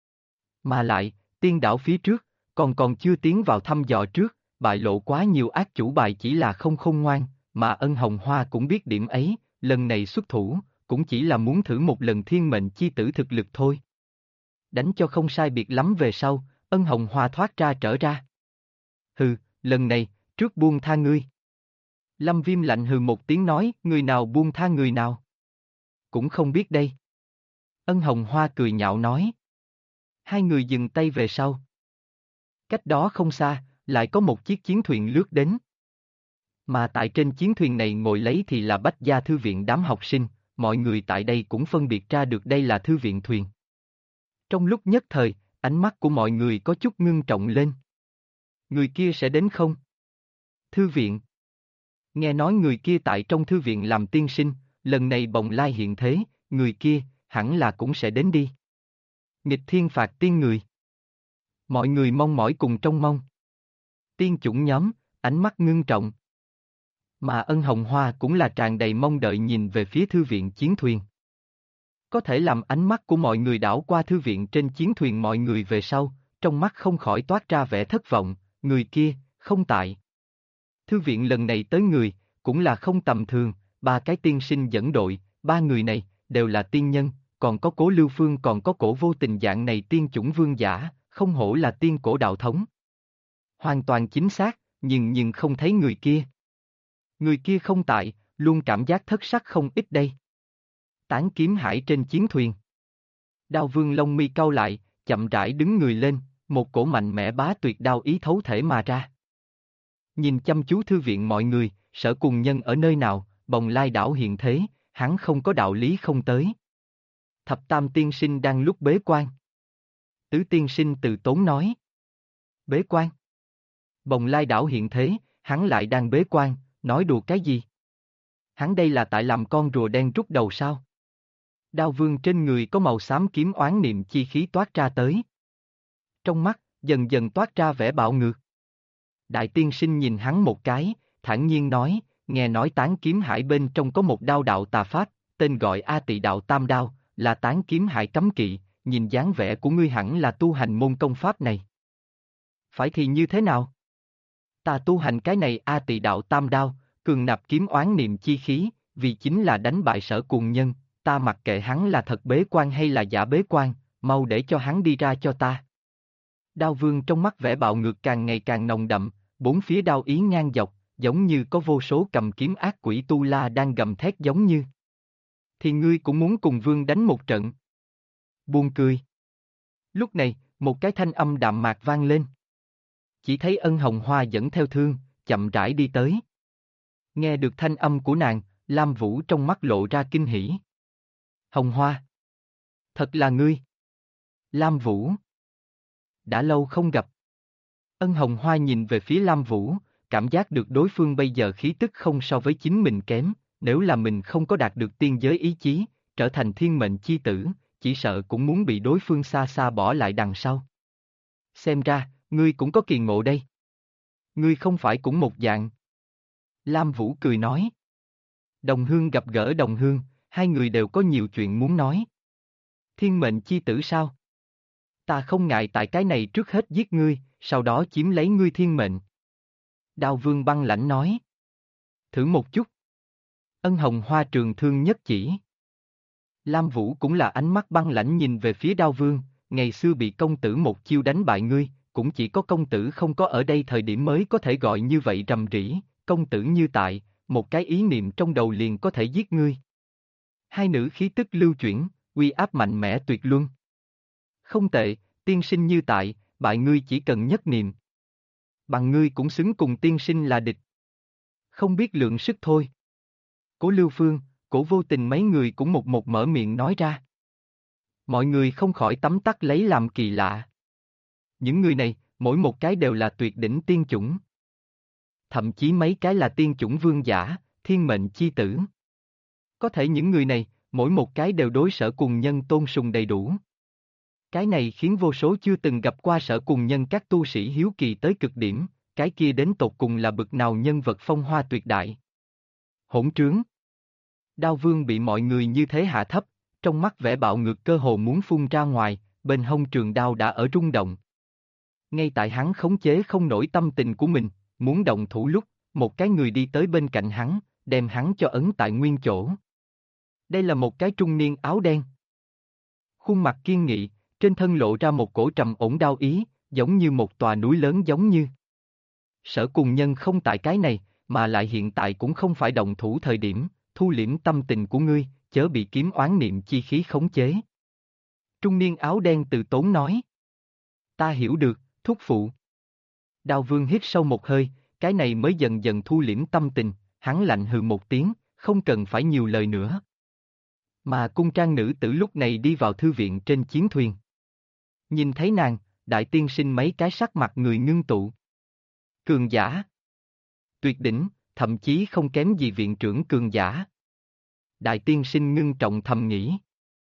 Mà lại, tiên đảo phía trước, còn chưa tiến vào thăm dò trước, bại lộ quá nhiều ác chủ bài chỉ là không khôn ngoan, mà Ân Hồng Hoa cũng biết điểm ấy, lần này xuất thủ, cũng chỉ là muốn thử một lần thiên mệnh chi tử thực lực thôi. Đánh cho không sai biệt lắm về sau, Ân Hồng Hoa thoát ra trở ra. Hừ, lần này, trước buông tha ngươi. Lâm Viêm lạnh hừ một tiếng nói, người nào buông tha người nào? Cũng không biết đây. Ân Hồng Hoa cười nhạo nói. Hai người dừng tay về sau. Cách đó không xa, lại có một chiếc chiến thuyền lướt đến. Mà tại trên chiến thuyền này ngồi lấy thì là Bách Gia Thư viện đám học sinh, mọi người tại đây cũng phân biệt ra được đây là thư viện thuyền. Trong lúc nhất thời, ánh mắt của mọi người có chút ngưng trọng lên. Người kia sẽ đến không? Thư viện. Nghe nói người kia tại trong thư viện làm tiên sinh, lần này bồng lai hiện thế, người kia, hẳn là cũng sẽ đến đi. Nghịch thiên phạt tiên người. Mọi người mong mỏi cùng trông mong. Tiên chủng nhóm, ánh mắt ngưng trọng. Mà Ân Hồng Hoa cũng là tràn đầy mong đợi nhìn về phía thư viện chiến thuyền. Có thể làm ánh mắt của mọi người đảo qua thư viện trên chiến thuyền mọi người về sau, trong mắt không khỏi toát ra vẻ thất vọng, người kia, không tại. Thư viện lần này tới người, cũng là không tầm thường, ba cái tiên sinh dẫn đội, ba người này, đều là tiên nhân, còn có Cố Lưu Phương còn có Cổ Vô Tình dạng này tiên chủng vương giả, không hổ là tiên cổ đạo thống. Hoàn toàn chính xác, nhưng không thấy người kia. Người kia không tại, luôn cảm giác thất sắc không ít đây. Tán kiếm hải trên chiến thuyền. Đao Vương lông mi cau lại, chậm rãi đứng người lên, một cổ mạnh mẽ bá tuyệt đao ý thấu thể mà ra. Nhìn chăm chú thư viện mọi người, Sở Cùng Nhân ở nơi nào, bồng lai đảo hiện thế, hắn không có đạo lý không tới. Thập Tam tiên sinh đang lúc bế quan. Tứ tiên sinh từ tốn nói. Bế quan. Bồng lai đảo hiện thế, hắn lại đang bế quan, nói đùa cái gì? Hắn đây là tại làm con rùa đen rút đầu sao? Đao Vương trên người có màu xám kiếm oán niệm chi khí toát ra tới. Trong mắt, dần dần toát ra vẻ bạo ngược. Đại tiên sinh nhìn hắn một cái, thản nhiên nói, nghe nói tán kiếm hải bên trong có một đao đạo tà pháp, tên gọi A Tị Đạo Tam Đao, là tán kiếm hải cấm kỵ, nhìn dáng vẻ của ngươi hẳn là tu hành môn công pháp này. Phải thì như thế nào? Ta tu hành cái này A Tị Đạo Tam Đao, cường nạp kiếm oán niệm chi khí, vì chính là đánh bại Sở Cùng Nhân, ta mặc kệ hắn là thật bế quan hay là giả bế quan, mau để cho hắn đi ra cho ta. Đao Vương trong mắt vẻ bạo ngược càng ngày càng nồng đậm, bốn phía đao ý ngang dọc, giống như có vô số cầm kiếm ác quỷ tu la đang gầm thét giống như. Thì ngươi cũng muốn cùng Vương đánh một trận. Buông cười. Lúc này, một cái thanh âm đạm mạc vang lên. Chỉ thấy Ân Hồng Hoa dẫn theo thương, chậm rãi đi tới. Nghe được thanh âm của nàng, Lam Vũ trong mắt lộ ra kinh hỉ. Hồng Hoa. Thật là ngươi. Lam Vũ. Đã lâu không gặp. Ân Hồng Hoa nhìn về phía Lam Vũ, cảm giác được đối phương bây giờ khí tức không so với chính mình kém, nếu là mình không có đạt được tiên giới ý chí, trở thành thiên mệnh chi tử, chỉ sợ cũng muốn bị đối phương xa xa bỏ lại đằng sau. Xem ra, ngươi cũng có kỳ ngộ đây. Ngươi không phải cũng một dạng. Lam Vũ cười nói. Đồng hương gặp gỡ đồng hương, hai người đều có nhiều chuyện muốn nói. Thiên mệnh chi tử sao? Ta không ngại tại cái này trước hết giết ngươi, sau đó chiếm lấy ngươi thiên mệnh. Đao Vương băng lãnh nói. Thử một chút. Ân Hồng Hoa trường thương nhất chỉ. Lam Vũ cũng là ánh mắt băng lãnh nhìn về phía Đao Vương, ngày xưa bị công tử một chiêu đánh bại ngươi, cũng chỉ có công tử không có ở đây thời điểm mới có thể gọi như vậy rầm rĩ, công tử như tại, một cái ý niệm trong đầu liền có thể giết ngươi. Hai nữ khí tức lưu chuyển, uy áp mạnh mẽ tuyệt luân. Không tệ, tiên sinh như tại, bại ngươi chỉ cần nhất niệm. Bằng ngươi cũng xứng cùng tiên sinh là địch. Không biết lượng sức thôi. Cố Lưu Phương, Cố Vô Tình mấy người cũng một một mở miệng nói ra. Mọi người không khỏi tấm tắc lấy làm kỳ lạ. Những người này, mỗi một cái đều là tuyệt đỉnh tiên chủng. Thậm chí mấy cái là tiên chủng vương giả, thiên mệnh chi tử. Có thể những người này, mỗi một cái đều đối Sở Cùng Nhân tôn sùng đầy đủ. Cái này khiến vô số chưa từng gặp qua Sở Cùng Nhân các tu sĩ hiếu kỳ tới cực điểm, cái kia đến tột cùng là bực nào nhân vật phong hoa tuyệt đại. Hỗn trướng. Đao Vương bị mọi người như thế hạ thấp, trong mắt vẻ bạo ngược cơ hồ muốn phun ra ngoài, bên hông trường đao đã ở rung động. Ngay tại hắn khống chế không nổi tâm tình của mình, muốn động thủ lúc, một cái người đi tới bên cạnh hắn, đem hắn cho ấn tại nguyên chỗ. Đây là một cái trung niên áo đen. Khuôn mặt kiên nghị, trên thân lộ ra một cổ trầm ổn đao ý, giống như một tòa núi lớn giống như. Sở Cùng Nhân không tại cái này, mà lại hiện tại cũng không phải động thủ thời điểm, thu liễm tâm tình của ngươi, chớ bị kiếm oán niệm chi khí khống chế. Trung niên áo đen từ tốn nói. Ta hiểu được, thúc phụ. Đao Vương hít sâu một hơi, cái này mới dần dần thu liễm tâm tình, hắn lạnh hừ một tiếng, không cần phải nhiều lời nữa. Mà cung trang nữ tử lúc này đi vào thư viện trên chiến thuyền. Nhìn thấy nàng, đại tiên sinh mấy cái sắc mặt người ngưng tụ. Cường giả. Tuyệt đỉnh, thậm chí không kém gì viện trưởng cường giả. Đại tiên sinh ngưng trọng thầm nghĩ.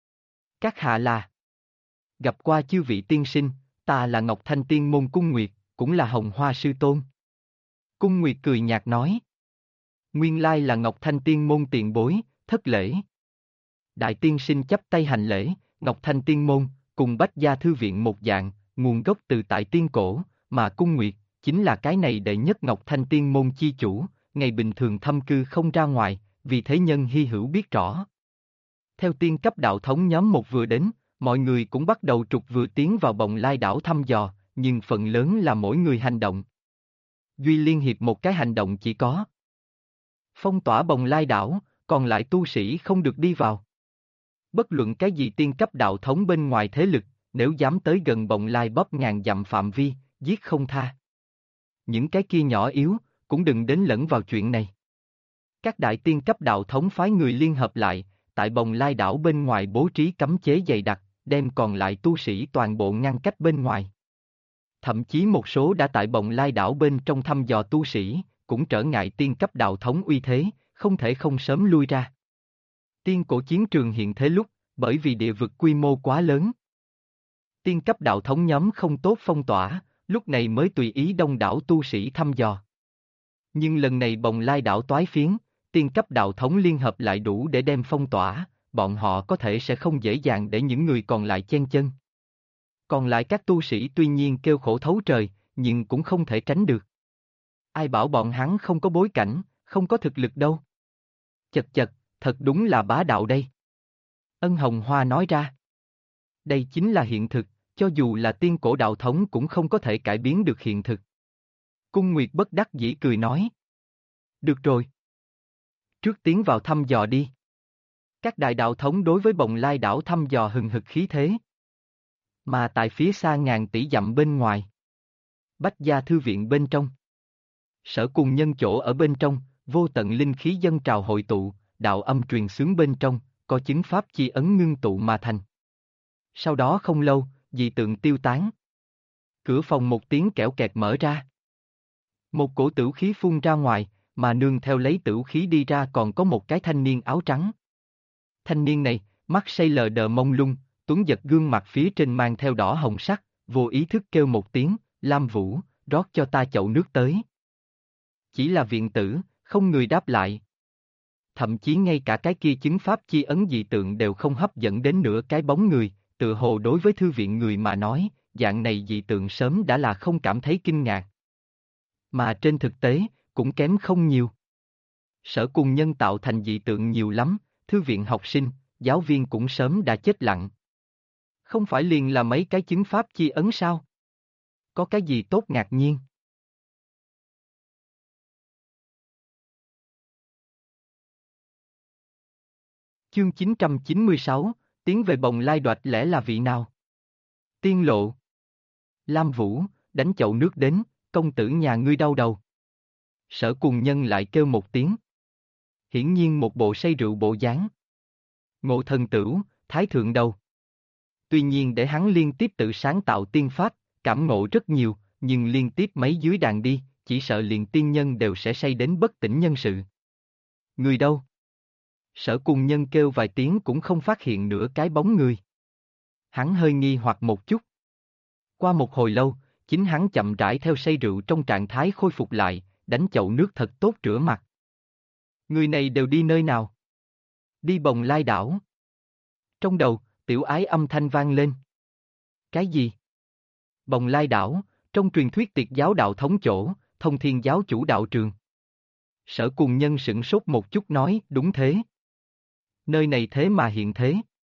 Các hạ là. Gặp qua chư vị tiên sinh, ta là Ngọc Thanh Tiên môn Cung Nguyệt, cũng là Hồng Hoa sư tôn. Cung Nguyệt cười nhạt nói. Nguyên lai là Ngọc Thanh Tiên môn tiền bối, thất lễ. Đại tiên sinh chắp tay hành lễ, Ngọc Thanh Tiên môn, cùng Bách Gia thư viện một dạng, nguồn gốc từ tại tiên cổ, mà Cung Nguyệt, chính là cái này đệ nhất Ngọc Thanh Tiên môn chi chủ, ngày bình thường thâm cư không ra ngoài, vì thế nhân hy hữu biết rõ. Theo tiên cấp đạo thống nhóm một vừa đến, mọi người cũng bắt đầu trục vừa tiến vào Bồng Lai đảo thăm dò, nhưng phần lớn là mỗi người hành động. Duy liên hiệp một cái hành động chỉ có phong tỏa Bồng Lai đảo, còn lại tu sĩ không được đi vào. Bất luận cái gì tiên cấp đạo thống bên ngoài thế lực, nếu dám tới gần Bồng Lai bóp ngàn dặm phạm vi, giết không tha. Những cái kia nhỏ yếu, cũng đừng đến lẫn vào chuyện này. Các đại tiên cấp đạo thống phái người liên hợp lại, tại Bồng Lai đảo bên ngoài bố trí cấm chế dày đặc, đem còn lại tu sĩ toàn bộ ngăn cách bên ngoài. Thậm chí một số đã tại Bồng Lai đảo bên trong thăm dò tu sĩ, cũng trở ngại tiên cấp đạo thống uy thế, không thể không sớm lui ra. Tiên cổ chiến trường hiện thế lúc, bởi vì địa vực quy mô quá lớn. Tiên cấp đạo thống nhóm không tốt phong tỏa, lúc này mới tùy ý đông đảo tu sĩ thăm dò. Nhưng lần này Bồng Lai đảo toái phiến, tiên cấp đạo thống liên hợp lại đủ để đem phong tỏa, bọn họ có thể sẽ không dễ dàng để những người còn lại chen chân. Còn lại các tu sĩ tuy nhiên kêu khổ thấu trời, nhưng cũng không thể tránh được. Ai bảo bọn hắn không có bối cảnh, không có thực lực đâu. Chật chật, thật đúng là bá đạo đây. Ân Hồng Hoa nói ra. Đây chính là hiện thực, cho dù là tiên cổ đạo thống cũng không có thể cải biến được hiện thực. Cung Nguyệt bất đắc dĩ cười nói. Được rồi. Trước tiến vào thăm dò đi. Các đại đạo thống đối với Bồng Lai đảo thăm dò hừng hực khí thế. Mà tại phía xa ngàn tỷ dặm bên ngoài. Bách Gia thư viện bên trong. Sở Cùng Nhân chỗ ở bên trong, vô tận linh khí dâng trào hội tụ, đạo âm truyền xướng bên trong, có chứng pháp chi ấn ngưng tụ mà thành. Sau đó không lâu, dị tượng tiêu tán. Cửa phòng một tiếng kẽo kẹt mở ra. Một cổ tửu khí phun ra ngoài, mà nương theo lấy tửu khí đi ra còn có một cái thanh niên áo trắng. Thanh niên này, mắt say lờ đờ mông lung, tuấn giật gương mặt phía trên mang theo đỏ hồng sắc, vô ý thức kêu một tiếng, Lam Vũ, rót cho ta chậu nước tới. Chỉ là viện tử, không người đáp lại. Thậm chí ngay cả cái kia chứng pháp chi ấn dị tượng đều không hấp dẫn đến nửa cái bóng người, tự hồ đối với thư viện người mà nói, dạng này dị tượng sớm đã là không cảm thấy kinh ngạc. Mà trên thực tế, cũng kém không nhiều. Sở cùng nhân tạo thành dị tượng nhiều lắm, thư viện học sinh, giáo viên cũng sớm đã chết lặng. Không phải liền là mấy cái chứng pháp chi ấn sao? Có cái gì tốt ngạc nhiên? Chương 996, tiến về bồng lai đoạt lẽ là vị nào? Tiên lộ. Lam Vũ, đánh chậu nước đến, công tử nhà ngươi đau đầu. Sở cùng nhân lại kêu một tiếng. Hiển nhiên một bộ say rượu bộ dáng. Ngộ thần tửu, thái thượng đầu. Tuy nhiên để hắn liên tiếp tự sáng tạo tiên pháp, cảm ngộ rất nhiều, nhưng liên tiếp mấy dưới đàn đi, chỉ sợ liền tiên nhân đều sẽ say đến bất tỉnh nhân sự. Người đâu? Sở cùng nhân kêu vài tiếng cũng không phát hiện nửa cái bóng người. Hắn hơi nghi hoặc một chút. Qua một hồi lâu, chính hắn chậm rãi theo say rượu trong trạng thái khôi phục lại, đánh chậu nước thật tốt rửa mặt. Người này đều đi nơi nào? Đi bồng lai đảo. Trong đầu, tiểu ái âm thanh vang lên. Cái gì? Bồng lai đảo, trong truyền thuyết tiệt giáo đạo thống chỗ, thông thiên giáo chủ đạo trường. Sở cùng nhân sửng sốt một chút nói, đúng thế. Nơi này thế mà hiện thế.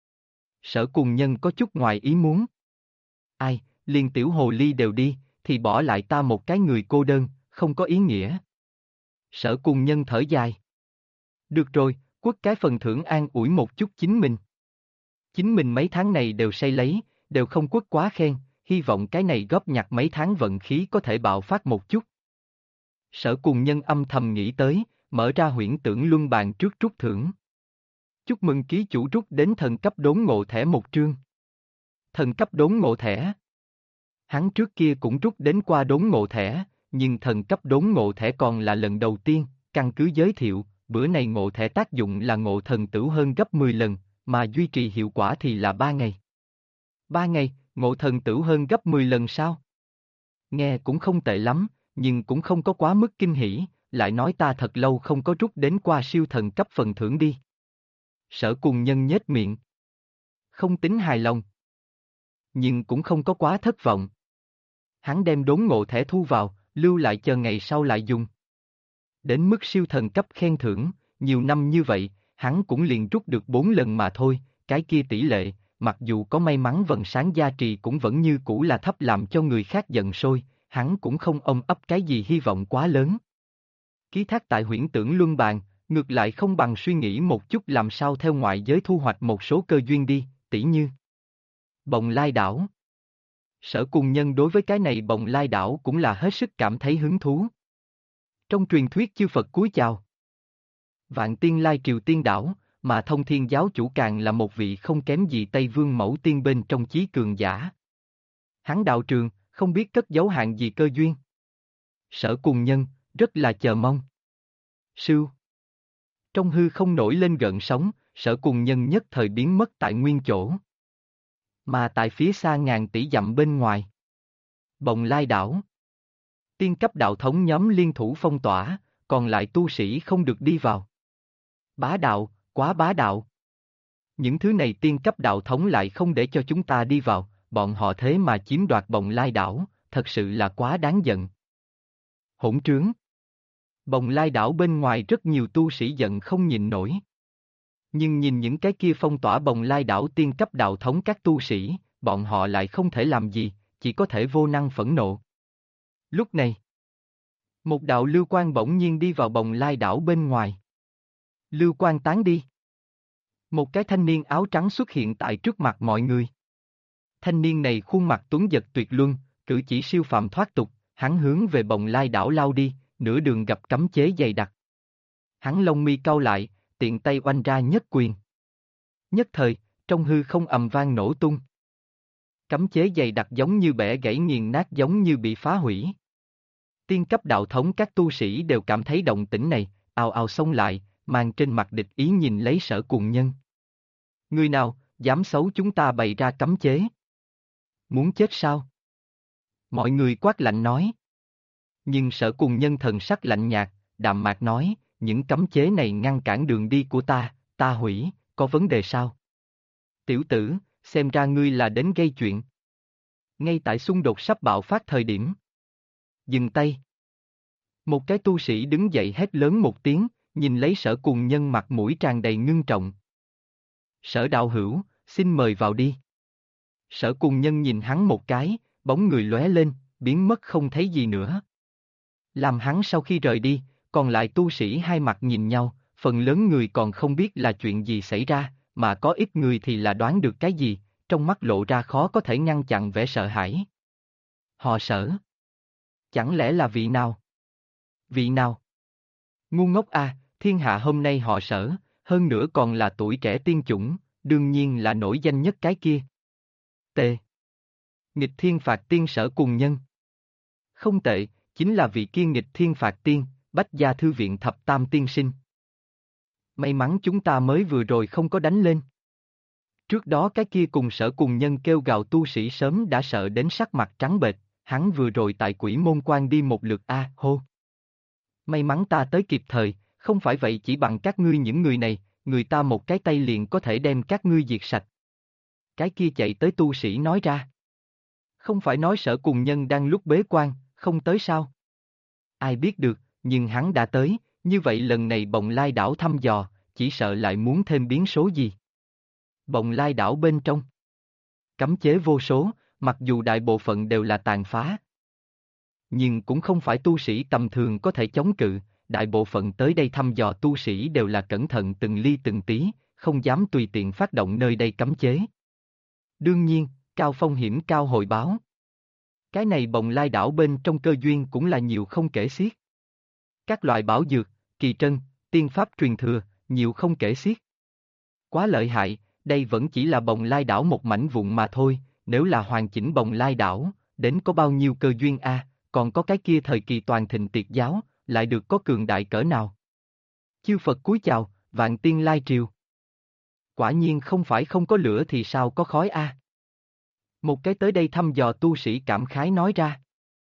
Sở cùng nhân có chút ngoài ý muốn. Ai, liền tiểu hồ ly đều đi, thì bỏ lại ta một cái người cô đơn, không có ý nghĩa. Sở cùng nhân thở dài. Được rồi, quất cái phần thưởng an ủi một chút chính mình. Chính mình mấy tháng này đều say lấy, đều không quất quá khen, hy vọng cái này góp nhặt mấy tháng vận khí có thể bạo phát một chút. Sở cùng nhân âm thầm nghĩ tới, mở ra huyễn tưởng luân bàn trước rút thưởng. Chúc mừng ký chủ rút đến thần cấp đốn ngộ thẻ một trương. Thần cấp đốn ngộ thẻ. Hắn trước kia cũng rút đến qua đốn ngộ thẻ, nhưng thần cấp đốn ngộ thẻ còn là lần đầu tiên, căn cứ giới thiệu, bữa này ngộ thẻ tác dụng là ngộ thần tửu hơn gấp 10 lần, mà duy trì hiệu quả thì là 3 ngày. 3 ngày, ngộ thần tửu hơn gấp 10 lần sao? Nghe cũng không tệ lắm, nhưng cũng không có quá mức kinh hỉ, lại nói ta thật lâu không có rút đến qua siêu thần cấp phần thưởng đi. Sở cùng nhân nhếch miệng. Không tính hài lòng. Nhưng cũng không có quá thất vọng. Hắn đem đốn ngộ thẻ thu vào, lưu lại chờ ngày sau lại dùng. Đến mức siêu thần cấp khen thưởng, nhiều năm như vậy, hắn cũng liền rút được 4 lần mà thôi, cái kia tỷ lệ, mặc dù có may mắn vầng sáng gia trì cũng vẫn như cũ là thấp làm cho người khác giận sôi, hắn cũng không ôm ấp cái gì hy vọng quá lớn. Ký thác tại huyễn tưởng luân bàn, ngược lại không bằng suy nghĩ một chút làm sao theo ngoại giới thu hoạch một số cơ duyên đi, tỉ như bồng lai đảo. Sở cùng nhân đối với cái này bồng lai đảo cũng là hết sức cảm thấy hứng thú. Trong truyền thuyết chư Phật cúi chào. Vạn tiên lai triều tiên đảo, mà thông thiên giáo chủ càng là một vị không kém gì Tây Vương mẫu tiên bên trong chí cường giả. Hắn đạo trường, không biết cất giấu hạng gì cơ duyên. Sở cùng nhân, rất là chờ mong. Sưu. Trong hư không nổi lên gợn sóng, sở cùng nhân nhất thời biến mất tại nguyên chỗ. Mà tại phía xa ngàn tỷ dặm bên ngoài. Bồng lai đảo. Tiên cấp đạo thống nhóm liên thủ phong tỏa, còn lại tu sĩ không được đi vào. Bá đạo, quá bá đạo. Những thứ này tiên cấp đạo thống lại không để cho chúng ta đi vào, bọn họ thế mà chiếm đoạt bồng lai đảo, thật sự là quá đáng giận. Hỗn trướng. Bồng lai đảo bên ngoài rất nhiều tu sĩ giận không nhịn nổi. Nhưng nhìn những cái kia phong tỏa bồng lai đảo tiên cấp đạo thống các tu sĩ, bọn họ lại không thể làm gì, chỉ có thể vô năng phẫn nộ. Lúc này, một đạo lưu quang bỗng nhiên đi vào bồng lai đảo bên ngoài. Lưu quang tán đi. Một cái thanh niên áo trắng xuất hiện tại trước mặt mọi người. Thanh niên này khuôn mặt tuấn giật tuyệt luân, cử chỉ siêu phàm thoát tục, hắn hướng về bồng lai đảo lao đi, nửa đường gặp cấm chế dày đặc. Hắn lông mi cau lại, tiện tay oanh ra nhất quyền. Nhất thời, trong hư không ầm vang nổ tung. Cấm chế dày đặc giống như bẻ gãy nghiền nát giống như bị phá hủy. Tiên cấp đạo thống các tu sĩ đều cảm thấy động tĩnh này, ào ào xông lại, mang trên mặt địch ý nhìn lấy Sở Cùng Nhân. Người nào, dám xấu chúng ta bày ra cấm chế? Muốn chết sao? Mọi người quát lạnh nói. Nhưng Sở Cùng Nhân thần sắc lạnh nhạt, đạm mạc nói, những cấm chế này ngăn cản đường đi của ta hủy, có vấn đề sao? Tiểu tử, xem ra ngươi là đến gây chuyện. Ngay tại xung đột sắp bạo phát thời điểm. Dừng tay. Một cái tu sĩ đứng dậy hét lớn một tiếng, nhìn lấy Sở Cùng Nhân mặt mũi tràn đầy ngưng trọng. Sở đạo hữu, xin mời vào đi. Sở Cùng Nhân nhìn hắn một cái, bóng người lóe lên, biến mất không thấy gì nữa. Làm hắn sau khi rời đi, còn lại tu sĩ hai mặt nhìn nhau, phần lớn người còn không biết là chuyện gì xảy ra, mà có ít người thì là đoán được cái gì, trong mắt lộ ra khó có thể ngăn chặn vẻ sợ hãi. Họ Sở. Chẳng lẽ là vị nào? Vị nào? Ngu ngốc a, thiên hạ hôm nay họ Sở, hơn nữa còn là tuổi trẻ tiên chủng, đương nhiên là nổi danh nhất cái kia. T. Nghịch thiên phạt tiên Sở Cùng Nhân. Không tệ, chính là vị kia nghịch thiên phạt tiên, Bách Gia Thư viện thập tam tiên sinh. May mắn chúng ta mới vừa rồi không có đánh lên. Trước đó cái kia cùng Sở Cùng Nhân kêu gào tu sĩ sớm đã sợ đến sắc mặt trắng bệch, hắn vừa rồi tại Quỷ Môn Quan đi một lượt hô. May mắn ta tới kịp thời, không phải vậy chỉ bằng các ngươi những người này, người ta một cái tay liền có thể đem các ngươi diệt sạch. Cái kia chạy tới tu sĩ nói ra. Không phải nói Sở Cùng Nhân đang lúc bế quan, không tới sao? Ai biết được, nhưng hắn đã tới, như vậy lần này Bồng Lai đảo thăm dò, chỉ sợ lại muốn thêm biến số gì. Bồng Lai đảo bên trong. Cấm chế vô số, mặc dù đại bộ phận đều là tàn phá. Nhưng cũng không phải tu sĩ tầm thường có thể chống cự, đại bộ phận tới đây thăm dò tu sĩ đều là cẩn thận từng ly từng tí, không dám tùy tiện phát động nơi đây cấm chế. Đương nhiên, cao phong hiểm cao hồi báo. Cái này Bồng Lai đảo bên trong cơ duyên cũng là nhiều không kể xiết. Các loại bảo dược, kỳ trân, tiên pháp truyền thừa, nhiều không kể xiết. Quá lợi hại, đây vẫn chỉ là Bồng Lai đảo một mảnh vụn mà thôi, nếu là hoàn chỉnh Bồng Lai đảo, đến có bao nhiêu cơ duyên còn có cái kia thời kỳ toàn thịnh tiệt giáo, lại được có cường đại cỡ nào. Chư Phật cúi chào, vạn tiên lai triều. Quả nhiên không phải không có lửa thì sao có khói Một cái tới đây thăm dò tu sĩ cảm khái nói ra.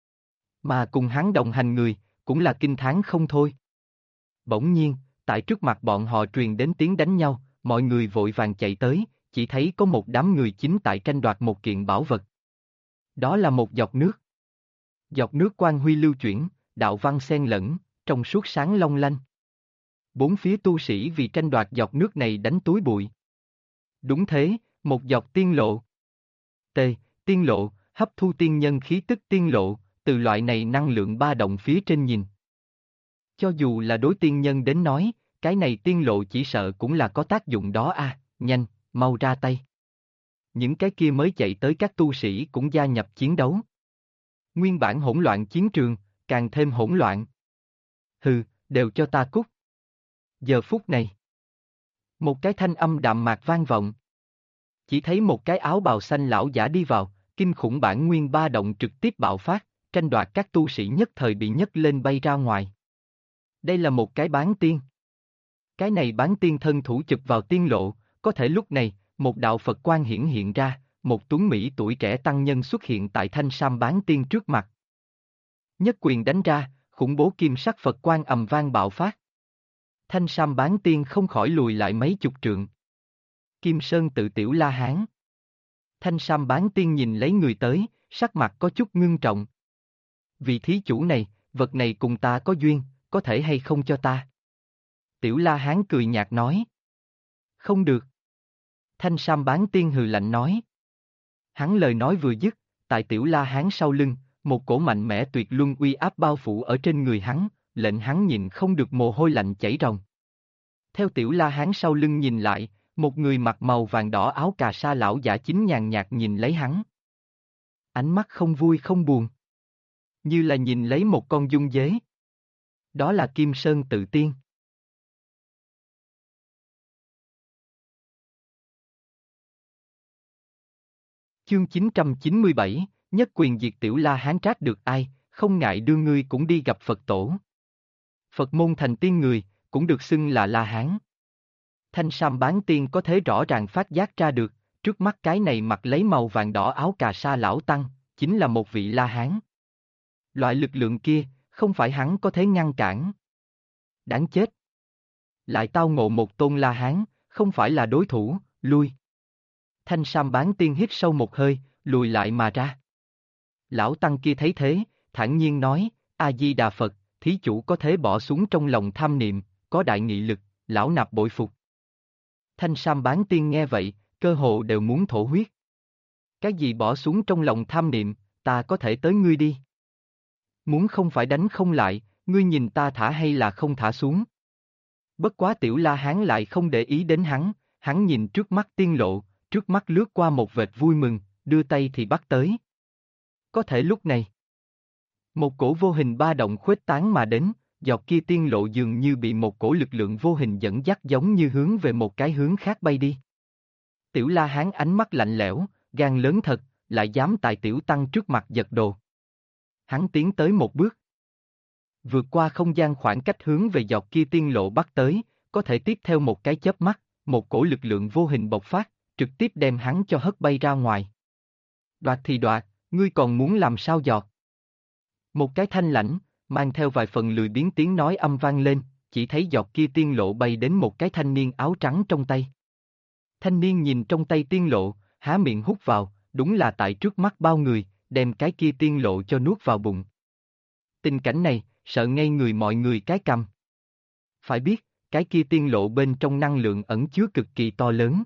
Mà cùng hắn đồng hành người, cũng là kinh thán không thôi. Bỗng nhiên, tại trước mặt bọn họ truyền đến tiếng đánh nhau, mọi người vội vàng chạy tới, chỉ thấy có một đám người chính tại tranh đoạt một kiện bảo vật. Đó là một giọt nước. Giọt nước quang huy lưu chuyển, đạo văn xen lẫn, trong suốt sáng long lanh. Bốn phía tu sĩ vì tranh đoạt giọt nước này đánh túi bụi. Đúng thế, một giọt tiên lộ. T. Tiên lộ, hấp thu tiên nhân khí tức tiên lộ, từ loại này năng lượng ba động phía trên nhìn. Cho dù là đối tiên nhân đến nói, cái này tiên lộ chỉ sợ cũng là có tác dụng đó nhanh, mau ra tay. Những cái kia mới chạy tới các tu sĩ cũng gia nhập chiến đấu. Nguyên bản hỗn loạn chiến trường, càng thêm hỗn loạn. Hừ, đều cho ta cút. Giờ phút này, một cái thanh âm đạm mạc vang vọng. Chỉ thấy một cái áo bào xanh lão giả đi vào, kinh khủng bản nguyên ba động trực tiếp bạo phát, tranh đoạt các tu sĩ nhất thời bị nhấc lên bay ra ngoài. Đây là một cái bán tiên. Cái này bán tiên thân thủ chụp vào tiên lộ, có thể lúc này, một đạo Phật quang hiển hiện ra, một tuấn Mỹ tuổi trẻ tăng nhân xuất hiện tại thanh sam bán tiên trước mặt. Nhất quyền đánh ra, khủng bố kim sắc Phật quang ầm vang bạo phát. Thanh sam bán tiên không khỏi lùi lại mấy chục trượng. Kim Sơn tự Tiểu La Hán. Thanh sam bán tiên nhìn lấy người tới, sắc mặt có chút ngưng trọng. Vị thí chủ này, vật này cùng ta có duyên, có thể hay không cho ta? Tiểu La Hán cười nhạt nói. Không được. Thanh sam bán tiên hừ lạnh nói. Hắn lời nói vừa dứt, tại Tiểu La Hán sau lưng, một cổ mạnh mẽ tuyệt luân uy áp bao phủ ở trên người hắn, lệnh hắn nhìn không được mồ hôi lạnh chảy ròng. Theo Tiểu La Hán sau lưng nhìn lại, một người mặc màu vàng đỏ áo cà sa lão giả chính nhàn nhạt nhìn lấy hắn. Ánh mắt không vui không buồn. Như là nhìn lấy một con dung dế. Đó là Kim Sơn tự tiên. Chương 997, nhất quyền diệt Tiểu La Hán trách được ai, không ngại đưa ngươi cũng đi gặp Phật tổ. Phật môn thành tiên người, cũng được xưng là La Hán. Thanh Sam Bán Tiên có thể rõ ràng phát giác ra được, trước mắt cái này mặc lấy màu vàng đỏ áo cà sa lão tăng, chính là một vị La Hán. Loại lực lượng kia, không phải hắn có thể ngăn cản. Đáng chết. Lại tao ngộ một tôn La Hán, không phải là đối thủ, lui. Thanh Sam Bán Tiên hít sâu một hơi, lùi lại mà ra. Lão tăng kia thấy thế, thản nhiên nói, A-di-đà Phật, thí chủ có thể bỏ xuống trong lòng tham niệm, có đại nghị lực, lão nạp bội phục. Thanh Sam Bán Tiên nghe vậy, cơ hồ đều muốn thổ huyết. Cái gì bỏ xuống trong lòng tham niệm, ta có thể tới ngươi đi. Muốn không phải đánh không lại, ngươi nhìn ta thả hay là không thả xuống. Bất quá Tiểu La Hán lại không để ý đến hắn nhìn trước mắt tiên lộ, trước mắt lướt qua một vệt vui mừng, đưa tay thì bắt tới. Có thể lúc này, một cổ vô hình ba động khuếch tán mà đến, giọt kia tiên lộ dường như bị một cổ lực lượng vô hình dẫn dắt giống như hướng về một cái hướng khác bay đi. Tiểu La Hán ánh mắt lạnh lẽo, gan lớn thật, lại dám tại Tiểu Tăng trước mặt giật đồ. Hắn tiến tới một bước. Vượt qua không gian khoảng cách hướng về giọt kia tiên lộ bắt tới, có thể tiếp theo một cái chớp mắt, một cổ lực lượng vô hình bộc phát, trực tiếp đem hắn cho hất bay ra ngoài. Đoạt thì đoạt, ngươi còn muốn làm sao giọt? Một cái thanh lãnh, mang theo vài phần lười biếng tiếng nói âm vang lên, chỉ thấy giọt kia tiên lộ bay đến một cái thanh niên áo trắng trong tay. Thanh niên nhìn trong tay tiên lộ, há miệng hút vào, đúng là tại trước mắt bao người, đem cái kia tiên lộ cho nuốt vào bụng. Tình cảnh này, sợ ngây người mọi người cái cằm. Phải biết, cái kia tiên lộ bên trong năng lượng ẩn chứa cực kỳ to lớn.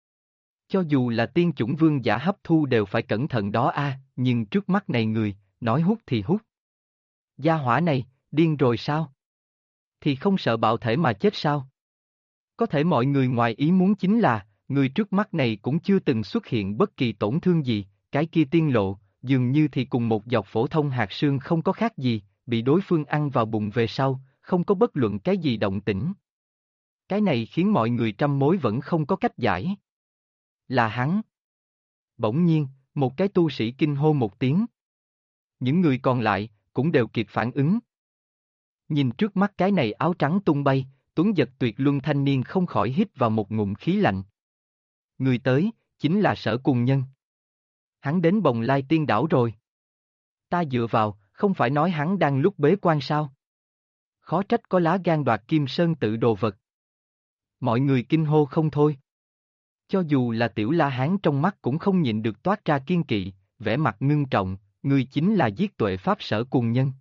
Cho dù là tiên chủng vương giả hấp thu đều phải cẩn thận đó nhưng trước mắt này người, nói hút thì hút. Gia hỏa này, điên rồi sao? Thì không sợ bạo thể mà chết sao? Có thể mọi người ngoài ý muốn chính là, người trước mắt này cũng chưa từng xuất hiện bất kỳ tổn thương gì, cái kia tiên lộ, dường như thì cùng một giọt phổ thông hạt sương không có khác gì, bị đối phương ăn vào bụng về sau, không có bất luận cái gì động tĩnh. Cái này khiến mọi người trăm mối vẫn không có cách giải. Là hắn. Bỗng nhiên, một cái tu sĩ kinh hô một tiếng. Những người còn lại, cũng đều kịp phản ứng. Nhìn trước mắt cái này áo trắng tung bay, tuấn giật tuyệt luân thanh niên không khỏi hít vào một ngụm khí lạnh. Người tới, chính là Sở Cùng Nhân. Hắn đến Bồng Lai Tiên Đảo rồi. Ta dựa vào, không phải nói hắn đang lúc bế quan sao? Khó trách có lá gan đoạt Kim Sơn tự đồ vật. Mọi người kinh hô không thôi. Cho dù là Tiểu La Hán trong mắt cũng không nhịn được toát ra kiên kỵ, vẻ mặt ngưng trọng, người chính là giết tuệ pháp Sở Cùng Nhân.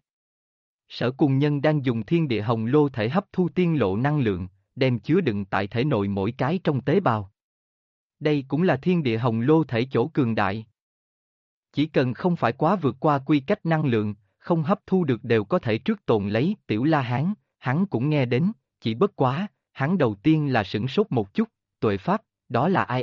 Sở Cùng Nhân đang dùng thiên địa hồng lô thể hấp thu tiên lộ năng lượng, đem chứa đựng tại thể nội mỗi cái trong tế bào. Đây cũng là thiên địa hồng lô thể chỗ cường đại. Chỉ cần không phải quá vượt qua quy cách năng lượng, không hấp thu được đều có thể trước tồn lấy. Tiểu La Hán, hắn cũng nghe đến, chỉ bất quá, hắn đầu tiên là sửng sốt một chút, tuệ pháp, đó là ai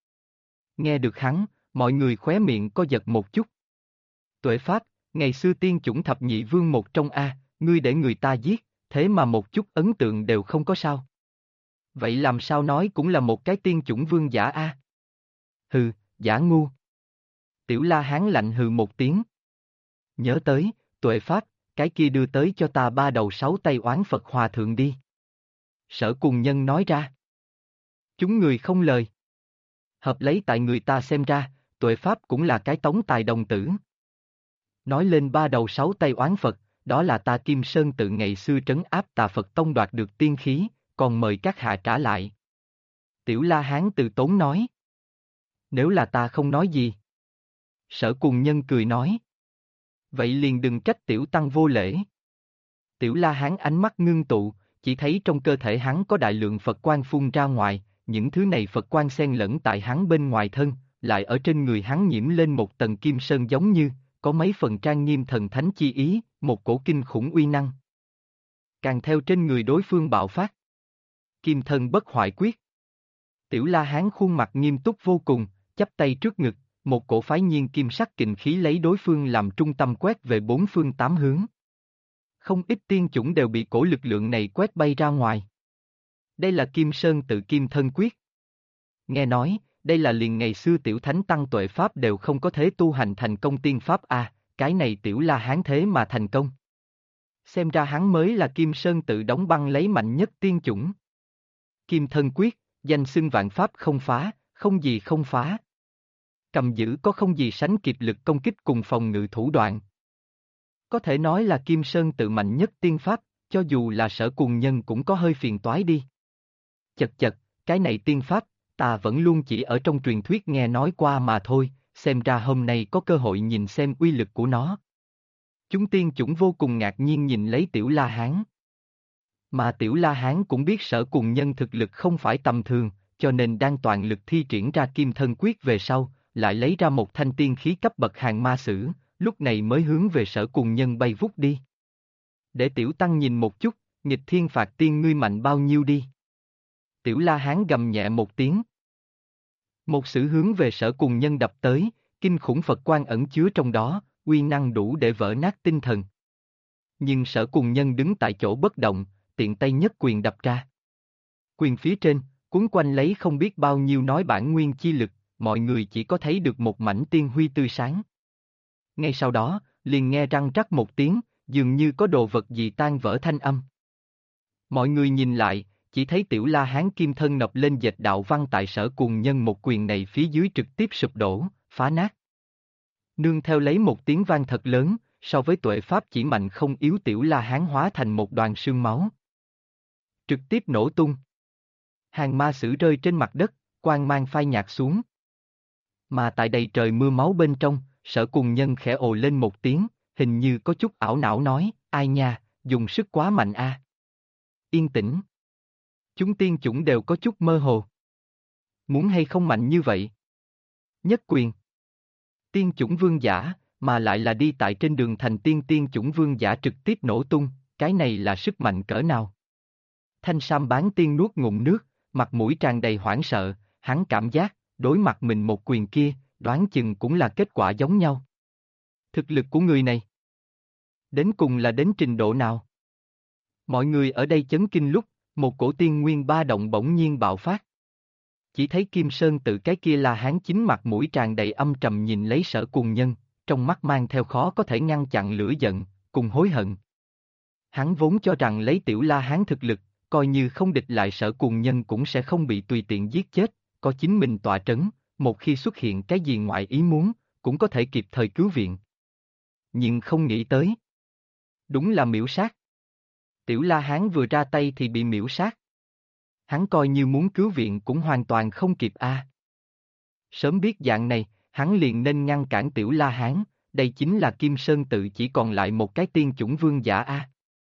Nghe được hắn, mọi người khóe miệng có giật một chút. Tuệ pháp, ngày xưa tiên chủng thập nhị vương một trong ngươi để người ta giết, thế mà một chút ấn tượng đều không có sao. Vậy làm sao nói cũng là một cái tiên chủng vương giả Hừ, giả ngu. Tiểu La Hán lạnh hừ một tiếng. Nhớ tới, tuệ pháp, cái kia đưa tới cho ta 3 đầu 6 tay oán Phật Hòa Thượng đi. Sở Cùng Nhân nói ra. Chúng người không lời. Hợp lấy tại người ta xem ra, tuệ pháp cũng là cái tống tài đồng tử. Nói lên 3 đầu 6 tay oán Phật, đó là ta Kim Sơn tự ngày xưa trấn áp Tà Phật Tông đoạt được tiên khí, còn mời các hạ trả lại. Tiểu La Hán từ tốn nói. Nếu là ta không nói gì. Sở Cùng Nhân cười nói. Vậy liền đừng trách Tiểu Tăng vô lễ. Tiểu La Hán ánh mắt ngưng tụ, chỉ thấy trong cơ thể hắn có đại lượng Phật quang phun ra ngoài, những thứ này Phật quang xen lẫn tại hắn bên ngoài thân, lại ở trên người hắn nhiễm lên một tầng kim sơn giống như, có mấy phần trang nghiêm thần thánh chi ý, một cổ kinh khủng uy năng. Càng theo trên người đối phương bạo phát. Kim thân bất hoại quyết. Tiểu La Hán khuôn mặt nghiêm túc vô cùng, chắp tay trước ngực, một cổ phái nhiên kim sắc kình khí lấy đối phương làm trung tâm quét về bốn phương tám hướng. Không ít tiên chủng đều bị cổ lực lượng này quét bay ra ngoài. Đây là Kim Sơn tự Kim thân quyết. Nghe nói, đây là liền ngày xưa tiểu thánh tăng tuệ pháp đều không có thế tu hành thành công tiên pháp a, cái này tiểu La Hán thế mà thành công. Xem ra hắn mới là Kim Sơn tự đóng băng lấy mạnh nhất tiên chủng. Kim thân quyết, danh xưng vạn pháp không phá, không gì không phá. Cầm giữ có không gì sánh kịp lực công kích cùng phòng ngự thủ đoạn. Có thể nói là Kim Sơn tự mạnh nhất tiên pháp, cho dù là Sở Cùng Nhân cũng có hơi phiền toái đi. Chật chật, cái này tiên pháp, ta vẫn luôn chỉ ở trong truyền thuyết nghe nói qua mà thôi, xem ra hôm nay có cơ hội nhìn xem uy lực của nó. Chúng tiên chủng vô cùng ngạc nhiên nhìn lấy tiểu La Hán. Mà tiểu La Hán cũng biết Sở Cùng Nhân thực lực không phải tầm thường, cho nên đang toàn lực thi triển ra kim thân quyết về sau, lại lấy ra một thanh tiên khí cấp bậc hàng ma sử, lúc này mới hướng về Sở Cùng Nhân bay vút đi. Để tiểu tăng nhìn một chút, nghịch thiên phạt tiên ngươi mạnh bao nhiêu đi. Tiểu La Hán gầm nhẹ một tiếng. Một sử hướng về Sở Cùng Nhân đập tới, kinh khủng Phật quan ẩn chứa trong đó, uy năng đủ để vỡ nát tinh thần. Nhưng Sở Cùng Nhân đứng tại chỗ bất động, tiện tay nhất quyền đập ra. Quyền phía trên, cuốn quanh lấy không biết bao nhiêu nói bản nguyên chi lực, mọi người chỉ có thấy được một mảnh tiên huy tươi sáng. Ngay sau đó, liền nghe răng rắc một tiếng, dường như có đồ vật gì tan vỡ thanh âm. Mọi người nhìn lại, chỉ thấy tiểu La Hán kim thân nộp lên dệt đạo văn tại Sở Cùng Nhân một quyền này phía dưới trực tiếp sụp đổ, phá nát. Nương theo lấy một tiếng vang thật lớn, so với tuệ pháp chỉ mạnh không yếu tiểu La Hán hóa thành một đoàn sương máu. Trực tiếp nổ tung. Hàng ma sử rơi trên mặt đất, quang mang phai nhạt xuống. Mà tại đầy trời mưa máu bên trong, Sở Cùng Nhân khẽ ồ lên một tiếng, hình như có chút ảo não nói, ai nha, dùng sức quá mạnh a. Yên tĩnh. Chúng tiên chủng đều có chút mơ hồ. Muốn hay không mạnh như vậy? Nhất quyền. Tiên chủng vương giả, mà lại là đi tại trên đường thành tiên chủng vương giả trực tiếp nổ tung, cái này là sức mạnh cỡ nào? Thanh Sam bán tiên nuốt ngụm nước, mặt mũi tràn đầy hoảng sợ, hắn cảm giác, đối mặt mình một quyền kia, đoán chừng cũng là kết quả giống nhau. Thực lực của người này, đến cùng là đến trình độ nào? Mọi người ở đây chấn kinh lúc, một cổ tiên nguyên ba động bỗng nhiên bạo phát. Chỉ thấy Kim Sơn tự cái kia La Hán chính mặt mũi tràn đầy âm trầm nhìn lấy Sở Cùng Nhân, trong mắt mang theo khó có thể ngăn chặn lửa giận, cùng hối hận. Hắn vốn cho rằng lấy tiểu La Hán thực lực, coi như không địch lại Sở Cùng Nhân cũng sẽ không bị tùy tiện giết chết, có chính mình tọa trấn, một khi xuất hiện cái gì ngoại ý muốn, cũng có thể kịp thời cứu viện. Nhưng không nghĩ tới. Đúng là miễu sát. Tiểu La Hán vừa ra tay thì bị miễu sát. Hắn coi như muốn cứu viện cũng hoàn toàn không kịp a. Sớm biết dạng này, hắn liền nên ngăn cản tiểu La Hán, đây chính là Kim Sơn tự chỉ còn lại một cái tiên chủng vương giả a.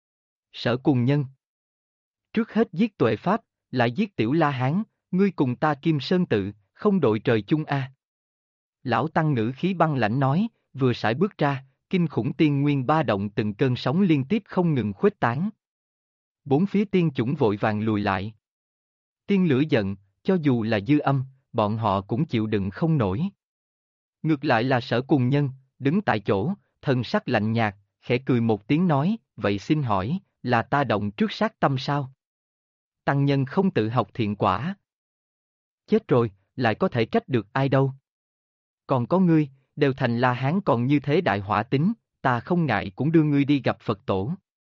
Sở Cùng Nhân. Trước hết giết tuệ pháp, lại giết tiểu La Hán, ngươi cùng ta Kim Sơn tự, không đội trời chung a. Lão tăng ngữ khí băng lãnh nói, vừa sải bước ra, kinh khủng tiên nguyên ba động từng cơn sóng liên tiếp không ngừng khuếch tán. Bốn phía tiên chủng vội vàng lùi lại. Tiên lửa giận, cho dù là dư âm, bọn họ cũng chịu đựng không nổi. Ngược lại là Sở Cùng Nhân, đứng tại chỗ, thần sắc lạnh nhạt, khẽ cười một tiếng nói, vậy xin hỏi, là ta động trước sát tâm sao? Tăng nhân không tự học thiện quả. Chết rồi, lại có thể trách được ai đâu. Còn có ngươi, đều thành La Hán còn như thế đại hỏa tính, ta không ngại cũng đưa ngươi đi gặp Phật tổ.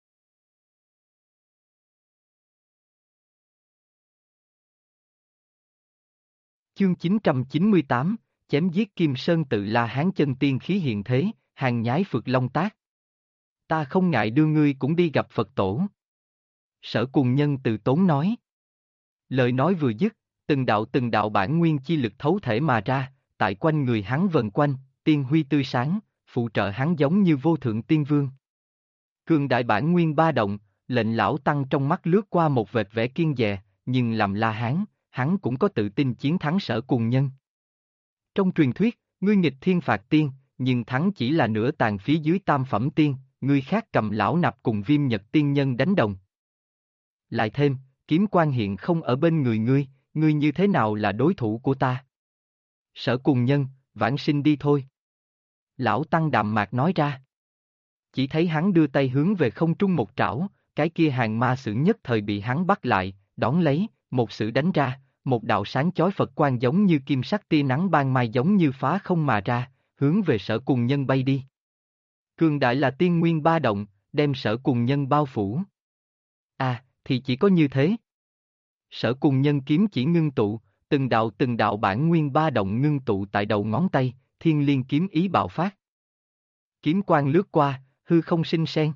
Chương 998, chém giết Kim Sơn tự La Hán chân tiên khí hiện thế, hàng nhái Phược Long tác. Ta không ngại đưa ngươi cũng đi gặp Phật tổ. Sở Cùng Nhân từ tốn nói. Lời nói vừa dứt, từng đạo bản nguyên chi lực thấu thể mà ra, tại quanh người hắn vần quanh, tiên huy tươi sáng, phụ trợ hắn giống như vô thượng tiên vương. Cường đại bản nguyên ba động, lệnh lão tăng trong mắt lướt qua một vệt vẻ kiêng dè, nhưng làm La Hán, hắn cũng có tự tin chiến thắng Sở Cùng Nhân. Trong truyền thuyết, ngươi nghịch thiên phạt tiên, nhưng thắng chỉ là nửa tàn phía dưới tam phẩm tiên, ngươi khác cầm lão nạp cùng Viêm Nhật tiên nhân đánh đồng. Lại thêm, kiếm quan hiện không ở bên người ngươi như thế nào là đối thủ của ta? Sở Cùng Nhân, vãng sinh đi thôi. Lão tăng đạm mạc nói ra. Chỉ thấy hắn đưa tay hướng về không trung một trảo, cái kia hàng ma sử nhất thời bị hắn bắt lại, đón lấy, một sử đánh ra, một đạo sáng chói Phật quang giống như kim sắc tia nắng ban mai giống như phá không mà ra, hướng về Sở Cùng Nhân bay đi. Cường đại là tiên nguyên ba động, đem Sở Cùng Nhân bao phủ. Thì chỉ có như thế. Sở Cùng Nhân kiếm chỉ ngưng tụ, từng đạo bản nguyên ba động ngưng tụ tại đầu ngón tay, thiên liên kiếm ý bạo phát. Kiếm quang lướt qua, hư không sinh sen.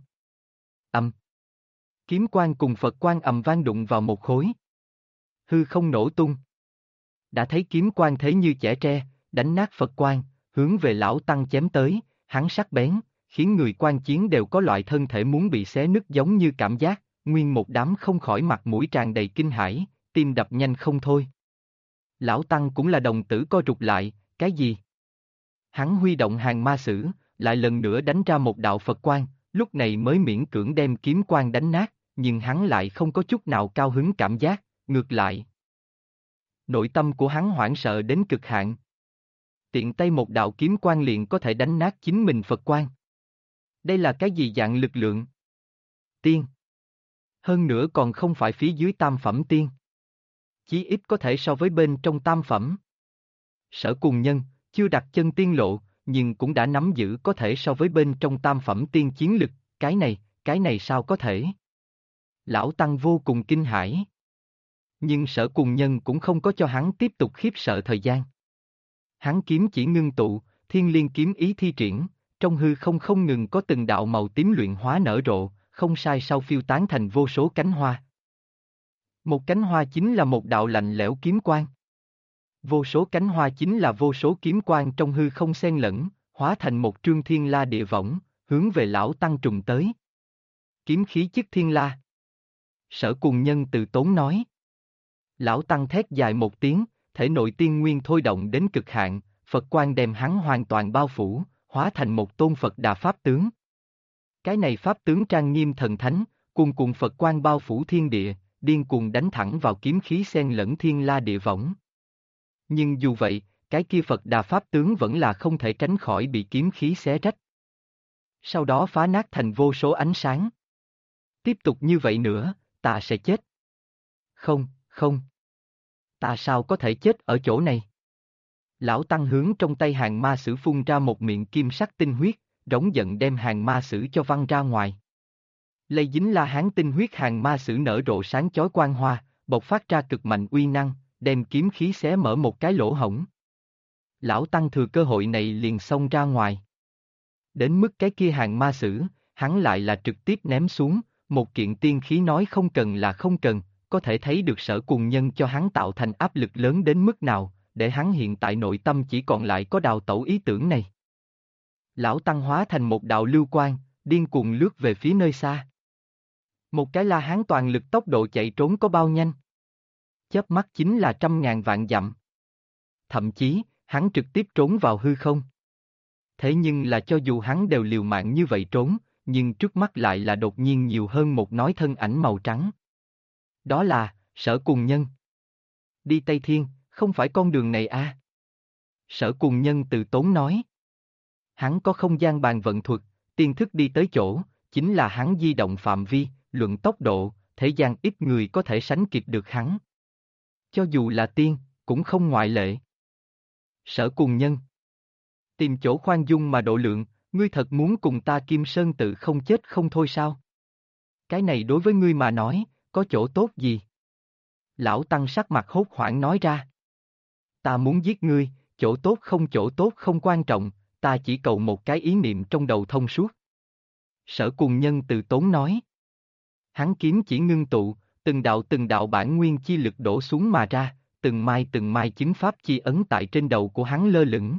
Kiếm quang cùng Phật quang ầm vang đụng vào một khối. Hư không nổ tung. Đã thấy kiếm quang thế như chẻ tre, đánh nát Phật quang, hướng về lão tăng chém tới, hắn sắc bén, khiến người quan chiến đều có loại thân thể muốn bị xé nứt giống như cảm giác, nguyên một đám không khỏi mặt mũi tràn đầy kinh hãi, tim đập nhanh không thôi. Lão tăng cũng là đồng tử co rụt lại, cái gì? Hắn huy động hàng ma sử, lại lần nữa đánh ra một đạo Phật quang, lúc này mới miễn cưỡng đem kiếm quang đánh nát, nhưng hắn lại không có chút nào cao hứng cảm giác, ngược lại. Nội tâm của hắn hoảng sợ đến cực hạn. Tiện tay một đạo kiếm quang liền có thể đánh nát chính mình Phật quang. Đây là cái gì dạng lực lượng? Tiên. Hơn nữa còn không phải phía dưới tam phẩm tiên. Chí ít có thể so với bên trong tam phẩm. Sở Cùng Nhân, chưa đặt chân tiên lộ, nhưng cũng đã nắm giữ có thể so với bên trong tam phẩm tiên chiến lực, cái này sao có thể? Lão Tăng vô cùng kinh hãi. Nhưng Sở Cùng Nhân cũng không có cho hắn tiếp tục khiếp sợ thời gian. Hắn kiếm chỉ ngưng tụ, thiên liên kiếm ý thi triển, trong hư không ngừng có từng đạo màu tím luyện hóa nở rộ, không sai sau phiêu tán thành vô số cánh hoa. Một cánh hoa chính là một đạo lạnh lẽo kiếm quang. Vô số cánh hoa chính là vô số kiếm quang trong hư không xen lẫn, hóa thành một trương thiên la địa võng, hướng về lão tăng trùng tới. Kiếm khí chức thiên la. Sở Cùng Nhân từ tốn nói. Lão tăng thét dài một tiếng, thể nội tiên nguyên thôi động đến cực hạn, Phật quang đem hắn hoàn toàn bao phủ, hóa thành một tôn Phật Đà Pháp tướng. Cái này Pháp tướng trang nghiêm thần thánh, cuồn Phật quang bao phủ thiên địa, điên cuồng đánh thẳng vào kiếm khí xen lẫn thiên la địa võng. Nhưng dù vậy, cái kia Phật Đà Pháp tướng vẫn là không thể tránh khỏi bị kiếm khí xé rách. Sau đó phá nát thành vô số ánh sáng. Tiếp tục như vậy nữa, ta sẽ chết. Không. Ta sao có thể chết ở chỗ này? Lão tăng hướng trong tay hàng ma sử phun ra một miệng kim sắc tinh huyết, rống giận đem hàng ma sử cho văng ra ngoài. Lây dính La Hán tinh huyết hàng ma sử nở rộ sáng chói quang hoa, bộc phát ra cực mạnh uy năng, đem kiếm khí xé mở một cái lỗ hổng. Lão tăng thừa cơ hội này liền xông ra ngoài. Đến mức cái kia hàng ma sử, hắn lại là trực tiếp ném xuống, một kiện tiên khí nói không cần là không cần, có thể thấy được Sở Cùng Nhân cho hắn tạo thành áp lực lớn đến mức nào, để hắn hiện tại nội tâm chỉ còn lại có đào tẩu ý tưởng này. Lão tăng hóa thành một đạo lưu quang, điên cuồng lướt về phía nơi xa. Một cái La Hán toàn lực tốc độ chạy trốn có bao nhanh? Chớp mắt chính là 100.000 vạn dặm. Thậm chí, hắn trực tiếp trốn vào hư không. Thế nhưng là cho dù hắn đều liều mạng như vậy trốn, nhưng trước mắt lại là đột nhiên nhiều hơn một nói thân ảnh màu trắng. Đó là, Sở Cùng Nhân. Đi Tây Thiên, không phải con đường này à? Sở Cùng Nhân từ tốn nói. Hắn có không gian bàn vận thuật, tiên thức đi tới chỗ, chính là hắn di động phạm vi, luận tốc độ, thế gian ít người có thể sánh kịp được hắn. Cho dù là tiên, cũng không ngoại lệ. Sở Cùng Nhân. Tìm chỗ khoan dung mà độ lượng, ngươi thật muốn cùng ta Kim Sơn tự không chết không thôi sao? Cái này đối với ngươi mà nói, có chỗ tốt gì? Lão tăng sắc mặt hốt hoảng nói ra. Ta muốn giết ngươi, chỗ tốt không quan trọng, ta chỉ cầu một cái ý niệm trong đầu thông suốt. Sở Cùng Nhân từ tốn nói. Hắn kiếm chỉ ngưng tụ, từng đạo bản nguyên chi lực đổ xuống mà ra, từng mai chứng pháp chi ấn tại trên đầu của hắn lơ lửng.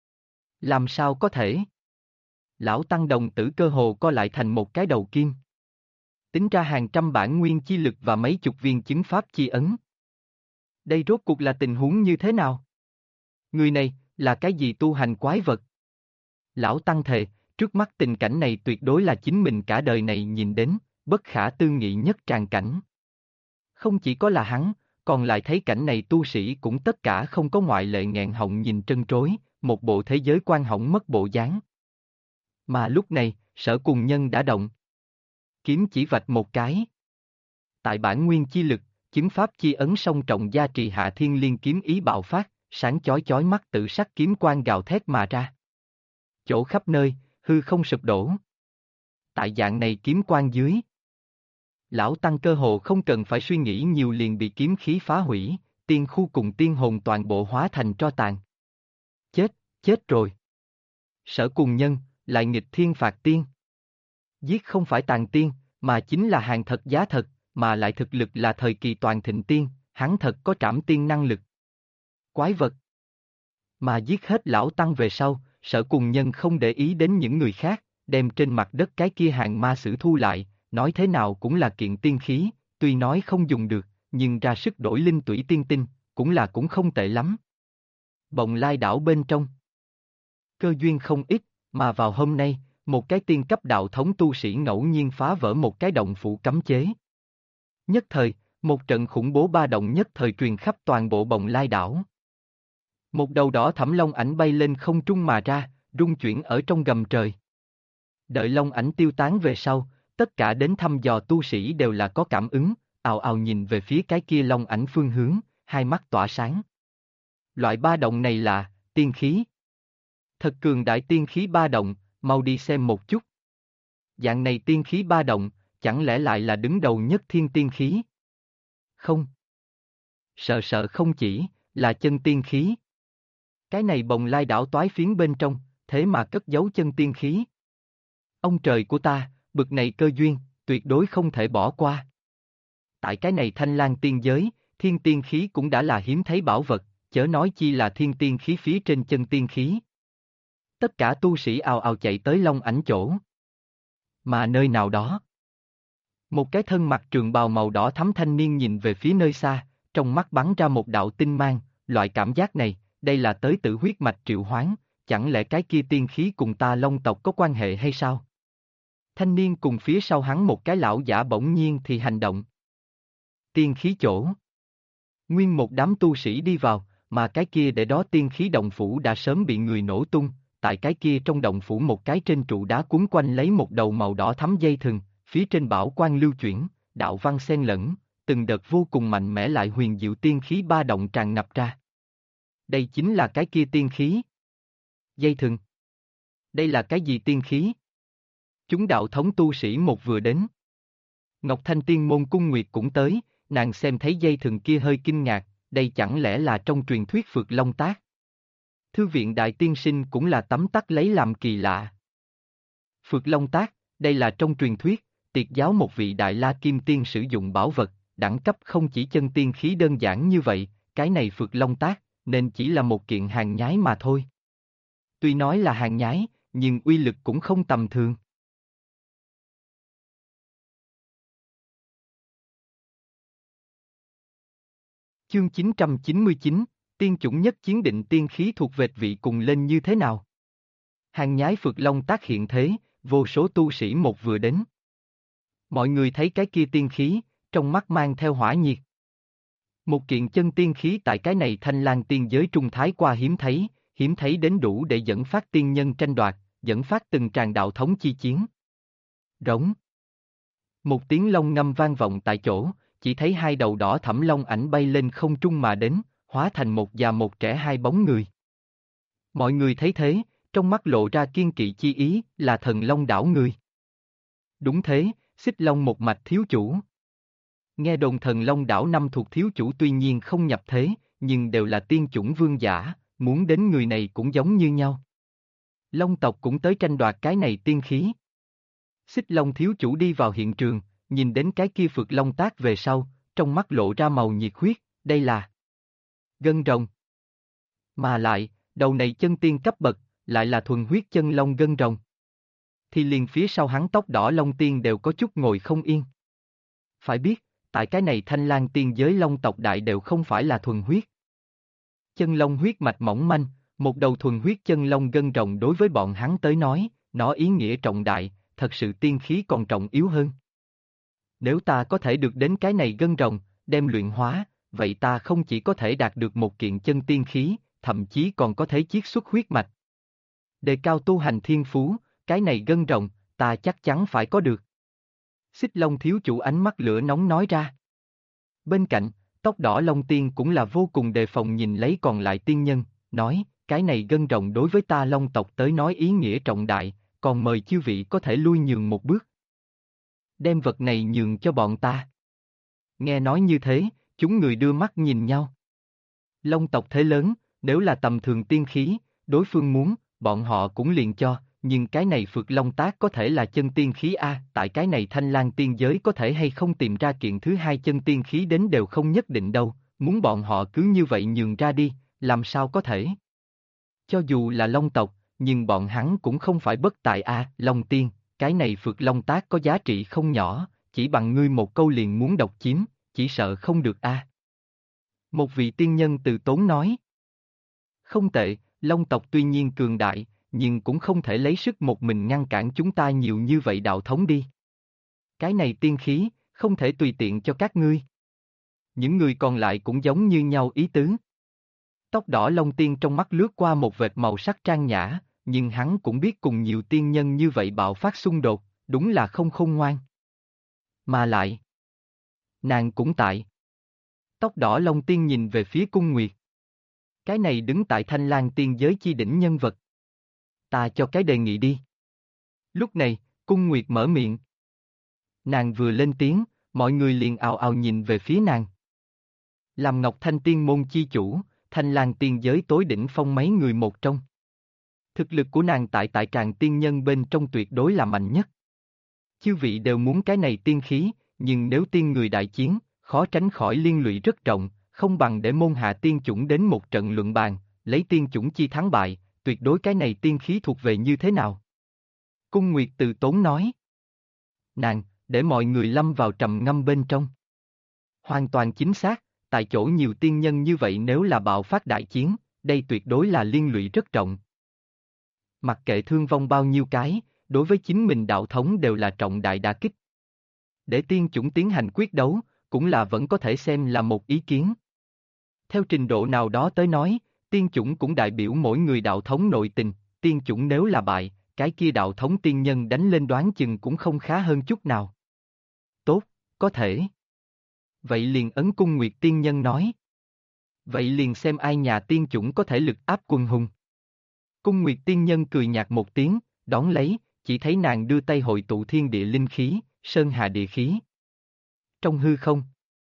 Làm sao có thể? Lão tăng đồng tử cơ hồ co lại thành một cái đầu kim. Tính ra hàng trăm bản nguyên chi lực và mấy chục viên chứng pháp chi ấn. Đây rốt cuộc là tình huống như thế nào? Người này, là cái gì tu hành quái vật? Lão tăng thề, trước mắt tình cảnh này tuyệt đối là chính mình cả đời này nhìn đến, bất khả tư nghị nhất tràng cảnh. Không chỉ có là hắn, còn lại thấy cảnh này tu sĩ cũng tất cả không có ngoại lệ nghẹn họng nhìn trân trối, một bộ thế giới quan hỏng mất bộ dáng. Mà lúc này, Sở Cùng Nhân đã động. Kiếm chỉ vạch một cái. Tại bản nguyên chi lực, chứng pháp chi ấn song trọng gia trì hạ thiên liên kiếm ý bạo phát, sáng chói chói mắt tự sắc kiếm quang gào thét mà ra. Chỗ khắp nơi, hư không sụp đổ. Tại dạng này kiếm quang dưới, lão tăng cơ hồ không cần phải suy nghĩ nhiều liền bị kiếm khí phá hủy, tiên khu cùng tiên hồn toàn bộ hóa thành tro tàn. Chết rồi. Sở Cùng Nhân, lại nghịch thiên phạt tiên. Giết không phải tàn tiên, mà chính là hàng thật giá thật, mà lại thực lực là thời kỳ toàn thịnh tiên, hắn thật có trảm tiên năng lực. Quái vật. Mà giết hết lão tăng về sau, Sở Cùng Nhân không để ý đến những người khác, đem trên mặt đất cái kia hàng ma sử thu lại, nói thế nào cũng là kiện tiên khí, tuy nói không dùng được, nhưng ra sức đổi linh tủy tiên tinh, cũng không tệ lắm. Bồng Lai đảo bên trong. Cơ duyên không ít, mà vào hôm nay, một cái tiên cấp đạo thống tu sĩ ngẫu nhiên phá vỡ một cái động phủ cấm chế. Nhất thời, một trận khủng bố ba động nhất thời truyền khắp toàn bộ Bồng Lai đảo. Một đầu đỏ thẫm long ảnh bay lên không trung mà ra, rung chuyển ở trong gầm trời. Đợi long ảnh tiêu tán về sau, tất cả đến thăm dò tu sĩ đều là có cảm ứng, ào ào nhìn về phía cái kia long ảnh phương hướng, hai mắt tỏa sáng. Loại ba động này là tiên khí. Thật cường đại tiên khí ba động, mau đi xem một chút. Dạng này tiên khí ba động, chẳng lẽ lại là đứng đầu nhất thiên tiên khí? Không. Sợ không chỉ, là chân tiên khí. Cái này Bồng Lai đảo toái phiến bên trong, thế mà cất giấu chân tiên khí. Ông trời của ta, bực này cơ duyên, tuyệt đối không thể bỏ qua. Tại cái này Thanh Lang tiên giới, thiên tiên khí cũng đã là hiếm thấy bảo vật, chớ nói chi là thiên tiên khí phía trên chân tiên khí. Tất cả tu sĩ ào ào chạy tới long ảnh chỗ. Mà nơi nào đó, một cái thân mặc trường bào màu đỏ thắm thanh niên nhìn về phía nơi xa, trong mắt bắn ra một đạo tinh mang, loại cảm giác này, đây là tới tự huyết mạch triệu hoán, chẳng lẽ cái kia tiên khí cùng ta Long tộc có quan hệ hay sao? Thanh niên cùng phía sau hắn một cái lão giả bỗng nhiên thì hành động. Tiên khí chỗ. Nguyên một đám tu sĩ đi vào, mà cái kia để đó tiên khí động phủ đã sớm bị người nổ tung, tại cái kia trong động phủ một cái trên trụ đá cuốn quanh lấy một đầu màu đỏ thắm dây thừng, phía trên bảo quang lưu chuyển, đạo văn xen lẫn, từng đợt vô cùng mạnh mẽ lại huyền diệu tiên khí ba động tràn ngập ra. Đây chính là cái kia tiên khí. Dây thừng. Đây là cái gì tiên khí? Chúng đạo thống tu sĩ một vừa đến. Ngọc Thanh Tiên môn Cung Nguyệt cũng tới, nàng xem thấy dây thừng kia hơi kinh ngạc, đây chẳng lẽ là trong truyền thuyết Phược Long Tác? Thư viện Đại Tiên Sinh cũng là tấm tắc lấy làm kỳ lạ. Phược Long Tác, đây là trong truyền thuyết, tiệt giáo một vị Đại La Kim Tiên sử dụng bảo vật, đẳng cấp không chỉ chân tiên khí đơn giản như vậy, cái này Phược Long Tác, nên chỉ là một kiện hàng nhái mà thôi. Tuy nói là hàng nhái, nhưng uy lực cũng không tầm thường. Chương 999, tiên chủng nhất chiến định tiên khí thuộc vệt vị cùng lên như thế nào? Hàng nhái Phược Long Tác hiện thế, vô số tu sĩ một vừa đến. Mọi người thấy cái kia tiên khí, trong mắt mang theo hỏa nhiệt. Một kiện chân tiên khí tại cái này Thanh Lang tiên giới trung thái qua hiếm thấy đến đủ để dẫn phát tiên nhân tranh đoạt, dẫn phát từng tràng đạo thống chi chiến. Rống. Một tiếng long ngâm vang vọng tại chỗ, chỉ thấy hai đầu đỏ thẫm long ảnh bay lên không trung mà đến, hóa thành một già một trẻ hai bóng người. Mọi người thấy thế, trong mắt lộ ra kiên kỵ chi ý, là thần long đảo người. Đúng thế, Xích Long một mạch thiếu chủ. Nghe đồn thần long đảo năm thuộc thiếu chủ tuy nhiên không nhập thế, nhưng đều là tiên chủng vương giả, muốn đến người này cũng giống như nhau. Long tộc cũng tới tranh đoạt cái này tiên khí. Xích Long thiếu chủ đi vào hiện trường, nhìn đến cái kia Phược Long Tác về sau, trong mắt lộ ra màu nhiệt huyết, đây là gân rồng. Mà lại, đầu này chân tiên cấp bậc, lại là thuần huyết chân long gân rồng. Thì liền phía sau hắn tóc đỏ long tiên đều có chút ngồi không yên. Phải biết, tại cái này Thanh Lang tiên giới long tộc đại đều không phải là thuần huyết. Chân long huyết mạch mỏng manh, một đầu thuần huyết chân long gân rồng đối với bọn hắn tới nói, nó ý nghĩa trọng đại, thật sự tiên khí còn trọng yếu hơn. Nếu ta có thể được đến cái này gân rồng, đem luyện hóa, vậy ta không chỉ có thể đạt được một kiện chân tiên khí, thậm chí còn có thể chiết xuất huyết mạch. Đề cao tu hành thiên phú, cái này gân rồng, ta chắc chắn phải có được. Xích Long thiếu chủ ánh mắt lửa nóng nói ra. Bên cạnh, tóc đỏ Long Tiên cũng là vô cùng đề phòng nhìn lấy còn lại tiên nhân, nói, cái này gân rồng đối với ta Long tộc tới nói ý nghĩa trọng đại, còn mời chư vị có thể lui nhường một bước. Đem vật này nhường cho bọn ta. Nghe nói như thế, chúng người đưa mắt nhìn nhau. Long tộc thế lớn, nếu là tầm thường tiên khí, đối phương muốn, bọn họ cũng liền cho, nhưng cái này Phược Long Tác có thể là chân tiên khí a, tại cái này Thanh Lang tiên giới có thể hay không tìm ra kiện thứ hai chân tiên khí đến đều không nhất định đâu, muốn bọn họ cứ như vậy nhường ra đi, làm sao có thể? Cho dù là Long tộc, nhưng bọn hắn cũng không phải bất tài a, Long tiên, cái này Phược Long Tác có giá trị không nhỏ, chỉ bằng ngươi một câu liền muốn độc chiếm, chỉ sợ không được a. Một vị tiên nhân từ tốn nói. Không tệ, Long tộc tuy nhiên cường đại, nhưng cũng không thể lấy sức một mình ngăn cản chúng ta nhiều như vậy đạo thống đi. Cái này tiên khí, không thể tùy tiện cho các ngươi. Những người còn lại cũng giống như nhau ý tứ. Tóc đỏ Long Tiên trong mắt lướt qua một vệt màu sắc trang nhã, nhưng hắn cũng biết cùng nhiều tiên nhân như vậy bạo phát xung đột, đúng là không khôn ngoan. Mà lại, nàng cũng tại. Tóc đỏ Long Tiên nhìn về phía Cung Nguyệt. Cái này đứng tại Thanh Lang tiên giới chi đỉnh nhân vật. Ta cho cái đề nghị đi. Lúc này, Cung Nguyệt mở miệng. Nàng vừa lên tiếng, mọi người liền ào ào nhìn về phía nàng. Làm Ngọc Thanh tiên môn chi chủ, Thanh Lang tiên giới tối đỉnh phong mấy người một trong. Thực lực của nàng tại Tràng tiên nhân bên trong tuyệt đối là mạnh nhất. Chư vị đều muốn cái này tiên khí, nhưng nếu tiên người đại chiến, khó tránh khỏi liên lụy rất rộng, không bằng để môn hạ tiên chủng đến một trận luận bàn, lấy tiên chủng chi thắng bại, tuyệt đối cái này tiên khí thuộc về như thế nào? Cung Nguyệt từ tốn nói. Nàng, để mọi người lâm vào trầm ngâm bên trong. Hoàn toàn chính xác, tại chỗ nhiều tiên nhân như vậy nếu là bạo phát đại chiến, đây tuyệt đối là liên lụy rất rộng. Mặc kệ thương vong bao nhiêu cái, đối với chính mình đạo thống đều là trọng đại đả kích. Để tiên chủng tiến hành quyết đấu, cũng là vẫn có thể xem là một ý kiến. Theo trình độ nào đó tới nói, tiên chủng cũng đại biểu mỗi người đạo thống nội tình, tiên chủng nếu là bại, cái kia đạo thống tiên nhân đánh lên đoán chừng cũng không khá hơn chút nào. Tốt, có thể. Vậy liền ấn Cung Nguyệt tiên nhân nói. Vậy liền xem ai nhà tiên chủng có thể lực áp quần hùng. Cung Nguyệt tiên nhân cười nhạt một tiếng, đón lấy, chỉ thấy nàng đưa tay hội tụ thiên địa linh khí, sơn hà địa khí. Trong hư không,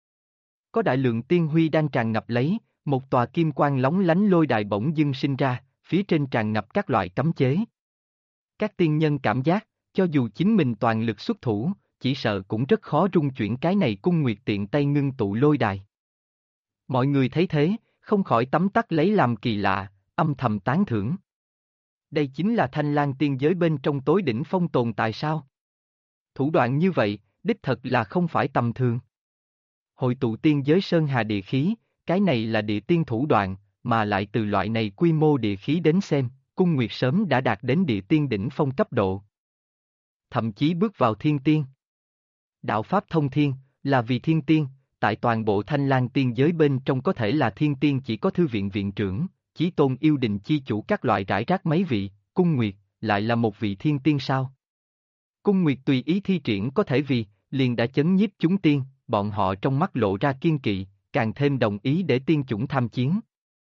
có đại lượng tiên huy đang tràn ngập lấy, một tòa kim quang lóng lánh lôi đài bỗng dưng sinh ra, phía trên tràn ngập các loại cấm chế. Các tiên nhân cảm giác, cho dù chính mình toàn lực xuất thủ, chỉ sợ cũng rất khó rung chuyển cái này Cung Nguyệt tiện tay ngưng tụ lôi đài. Mọi người thấy thế, không khỏi tấm tắc lấy làm kỳ lạ, âm thầm tán thưởng. Đây chính là Thanh Lang tiên giới bên trong tối đỉnh phong tồn tại sao? Thủ đoạn như vậy, đích thật là không phải tầm thường. Hội tụ tiên giới sơn hà địa khí, cái này là địa tiên thủ đoạn, mà lại từ loại này quy mô địa khí đến xem, Cung Nguyệt sớm đã đạt đến địa tiên đỉnh phong cấp độ. Thậm chí bước vào thiên tiên. Đạo Pháp thông thiên, là vì thiên tiên, tại toàn bộ Thanh Lang tiên giới bên trong có thể là thiên tiên chỉ có thư viện viện trưởng, Chí Tôn yêu đình chi chủ các loại rải rác mấy vị, Cung Nguyệt, lại là một vị thiên tiên sao? Cung Nguyệt tùy ý thi triển có thể vì, liền đã chấn nhiếp chúng tiên, bọn họ trong mắt lộ ra kiên kỵ, càng thêm đồng ý để tiên chủng tham chiến.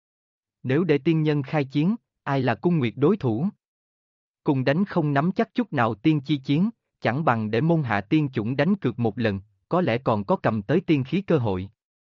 Nếu để tiên nhân khai chiến, ai là Cung Nguyệt đối thủ? Cùng đánh không nắm chắc chút nào tiên chi chiến, chẳng bằng để môn hạ tiên chủng đánh cược một lần, có lẽ còn có cầm tới tiên khí cơ hội.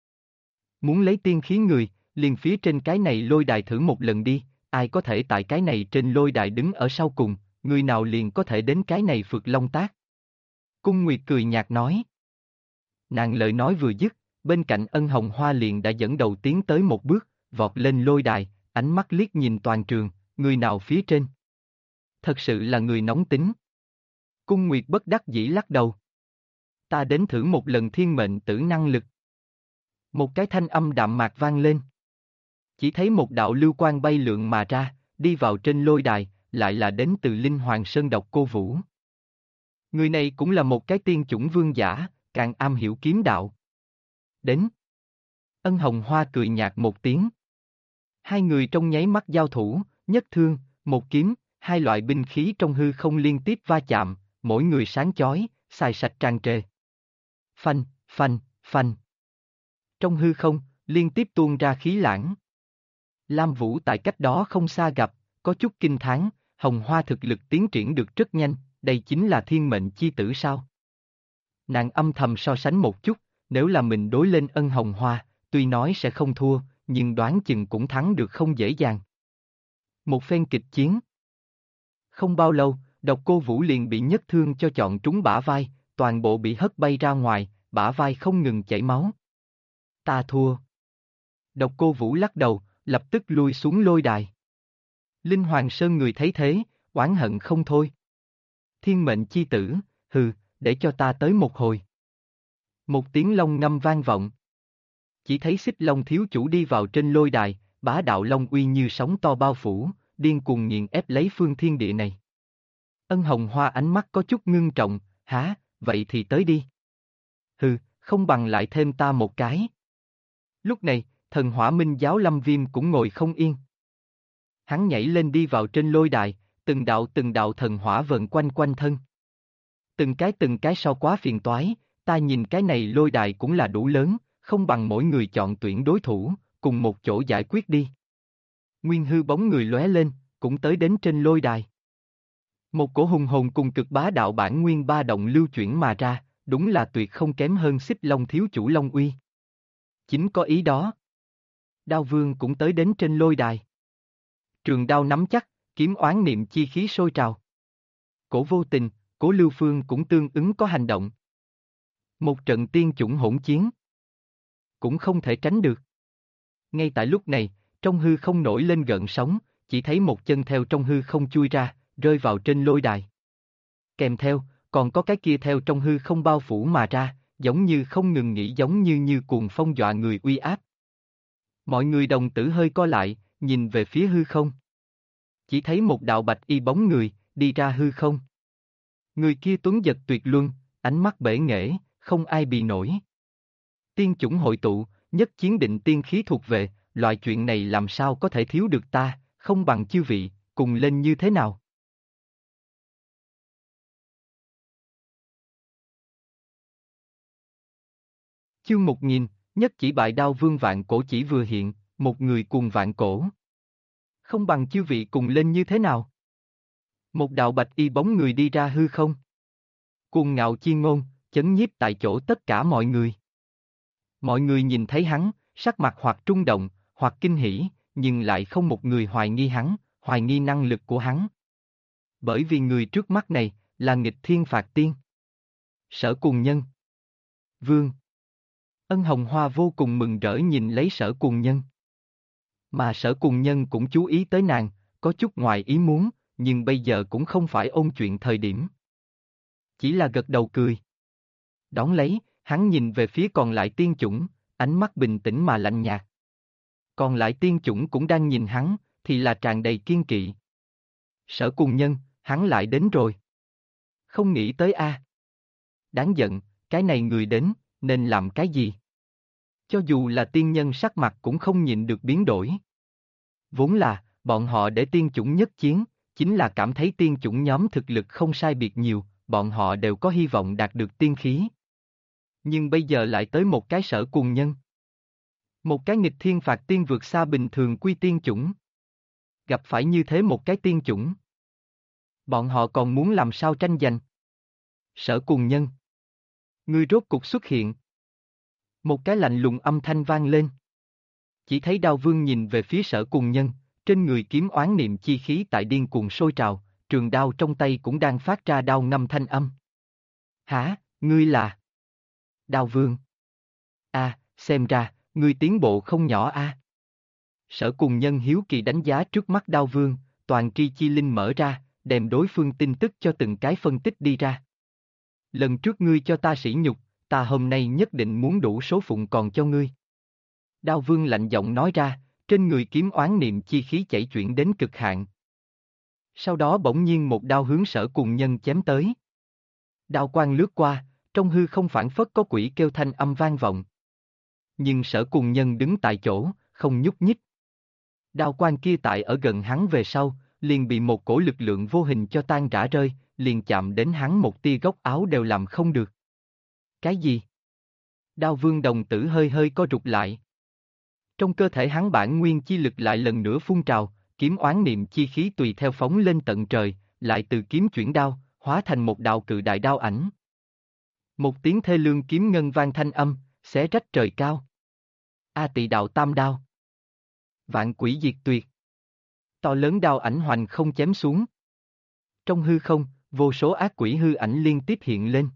Muốn lấy tiên khí người, liền phía trên cái này lôi đài thử một lần đi, ai có thể tại cái này trên lôi đài đứng ở sau cùng, người nào liền có thể đến cái này Phược Long Tác. Cung Nguyệt cười nhạt nói. Nàng lời nói vừa dứt, bên cạnh Ân Hồng Hoa liền đã dẫn đầu tiến tới một bước, vọt lên lôi đài, ánh mắt liếc nhìn toàn trường, người nào phía trên. Thật sự là người nóng tính. Cung Nguyệt bất đắc dĩ lắc đầu. Ta đến thử một lần thiên mệnh tử năng lực. Một cái thanh âm đạm mạc vang lên. Chỉ thấy một đạo lưu quang bay lượn mà ra, đi vào trên lôi đài, lại là đến từ Linh Hoàng Sơn Độc Cô Vũ. Người này cũng là một cái tiên chủng vương giả, càng am hiểu kiếm đạo. Đến. Ân Hồng Hoa cười nhạt một tiếng. Hai người trong nháy mắt giao thủ, nhất thương, một kiếm, hai loại binh khí trong hư không liên tiếp va chạm, mỗi người sáng chói, xài sạch tràn trề. Phanh, phanh, phanh. Trong hư không, liên tiếp tuôn ra khí lãng. Lam Vũ tại cách đó không xa gặp, có chút kinh thán, Hồng Hoa thực lực tiến triển được rất nhanh, đây chính là thiên mệnh chi tử sao? Nàng âm thầm so sánh một chút, nếu là mình đối lên Ân Hồng Hoa, tuy nói sẽ không thua, nhưng đoán chừng cũng thắng được không dễ dàng. Một phen kịch chiến. Không bao lâu, Độc Cô Vũ liền bị nhất thương cho chọn trúng bả vai, toàn bộ bị hất bay ra ngoài, bả vai không ngừng chảy máu. Ta thua. Độc Cô Vũ lắc đầu, lập tức lui xuống lôi đài. Linh Hoàng Sơn người thấy thế, oán hận không thôi. Thiên mệnh chi tử, hừ, để cho ta tới một hồi. Một tiếng long ngâm vang vọng. Chỉ thấy Xích Long thiếu chủ đi vào trên lôi đài, bá đạo long uy như sóng to bao phủ, điên cuồng nghiền ép lấy phương thiên địa này. Ân Hồng Hoa ánh mắt có chút ngưng trọng, hả, vậy thì tới đi. Hừ, không bằng lại thêm ta một cái. Lúc này, thần Hỏa Minh giáo Lâm Viêm cũng ngồi không yên. Hắn nhảy lên đi vào trên lôi đài, từng đạo thần hỏa vần quanh quanh thân. Từng cái so quá phiền toái, ta nhìn cái này lôi đài cũng là đủ lớn, không bằng mỗi người chọn tuyển đối thủ, cùng một chỗ giải quyết đi. Nguyên hư bóng người lóe lên, cũng tới đến trên lôi đài. Một cổ hùng hồn cùng cực bá đạo bản nguyên ba động lưu chuyển mà ra, đúng là tuyệt không kém hơn Xích Long thiếu chủ Long Uy. Chính có ý đó. Đao Vương cũng tới đến trên lôi đài. Trường đao nắm chắc, kiếm oán niệm chi khí sôi trào. Cổ Vô Tình, Cố Lưu Phương cũng tương ứng có hành động. Một trận tiên chủng hỗn chiến. Cũng không thể tránh được. Ngay tại lúc này, trong hư không nổi lên gợn sóng, chỉ thấy một chân theo trong hư không chui ra, rơi vào trên lôi đài. Kèm theo, còn có cái kia theo trong hư không bao phủ mà ra, giống như không ngừng nghĩ giống như cuồng phong dọa người uy áp. Mọi người đồng tử hơi co lại, nhìn về phía hư không. Chỉ thấy một đạo bạch y bóng người, đi ra hư không. Người kia tuấn giật tuyệt luân, ánh mắt bể nghệ, không ai bị nổi. Tiên chủng hội tụ, nhất chiến định tiên khí thuộc về, loại chuyện này làm sao có thể thiếu được ta, không bằng chư vị, cùng lên như thế nào? Chương 1000, nhất chỉ bại đao vương vạn cổ chỉ vừa hiện, một người cùng vạn cổ. Không bằng chư vị cùng lên như thế nào? Một đạo bạch y bóng người đi ra hư không. Cuồng ngạo chi ngôn, chấn nhiếp tại chỗ tất cả mọi người. Mọi người nhìn thấy hắn, sắc mặt hoặc trung động, hoặc kinh hỉ, nhưng lại không một người hoài nghi hắn, hoài nghi năng lực của hắn. Bởi vì người trước mắt này, là nghịch thiên phạt tiên. Sở Cuồng Nhân. Vương. Ân Hồng Hoa vô cùng mừng rỡ nhìn lấy Sở Cuồng Nhân. Mà Sở Cuồng Nhân cũng chú ý tới nàng, có chút ngoài ý muốn, nhưng bây giờ cũng không phải ôn chuyện thời điểm. Chỉ là gật đầu cười. Đón lấy, hắn nhìn về phía còn lại tiên chủng, ánh mắt bình tĩnh mà lạnh nhạt. Còn lại tiên chủng cũng đang nhìn hắn, thì là tràn đầy kiên kỵ. Sở Cuồng Nhân, hắn lại đến rồi. Không nghĩ tới a. Đáng giận, cái này người đến, nên làm cái gì? Cho dù là tiên nhân sắc mặt cũng không nhịn được biến đổi. Vốn là, bọn họ để tiên chủng nhất chiến, chính là cảm thấy tiên chủng nhóm thực lực không sai biệt nhiều, bọn họ đều có hy vọng đạt được tiên khí. Nhưng bây giờ lại tới một cái Sở Cuồng Nhân. Một cái nghịch thiên phạt tiên vượt xa bình thường quy tiên chủng. Gặp phải như thế một cái tiên chủng. Bọn họ còn muốn làm sao tranh giành? Sở Cuồng Nhân. Ngươi rốt cục xuất hiện. Một cái lạnh lùng âm thanh vang lên. Chỉ thấy Đao Vương nhìn về phía Sở Cuồng Nhân, trên người kiếm oán niệm chi khí tại điên cuồng sôi trào, trường đao trong tay cũng đang phát ra đao ngâm thanh âm. Hả, ngươi là? Đao Vương. Xem ra, ngươi tiến bộ không nhỏ a. Sở Cuồng Nhân hiếu kỳ đánh giá trước mắt Đao Vương, toàn tri chi linh mở ra, đem đối phương tin tức cho từng cái phân tích đi ra. Lần trước ngươi cho ta sỉ nhục, ta hôm nay nhất định muốn đủ số phụng còn cho ngươi. Đao Vương lạnh giọng nói ra, trên người kiếm oán niệm chi khí chảy chuyển đến cực hạn. Sau đó bỗng nhiên một đao hướng Sở Cuồng Nhân chém tới. Đao quang lướt qua, trong hư không phảng phất có quỷ kêu thanh âm vang vọng. Nhưng Sở Cuồng Nhân đứng tại chỗ, không nhúc nhích. Đao quang kia tại ở gần hắn về sau, liền bị một cổ lực lượng vô hình cho tan rã rơi, liền chạm đến hắn một tia góc áo đều làm không được. Cái gì? Đao Vương đồng tử hơi hơi co rụt lại. Trong cơ thể hắn bản nguyên chi lực lại lần nữa phun trào, kiếm oán niệm chi khí tùy theo phóng lên tận trời, lại từ kiếm chuyển đao, hóa thành một đạo cự đại đao ảnh. Một tiếng thê lương kiếm ngân vang thanh âm, xé rách trời cao. A Tị đạo tam đao. Vạn quỷ diệt tuyệt. To lớn đao ảnh hoành không chém xuống. Trong hư không, vô số ác quỷ hư ảnh liên tiếp hiện lên.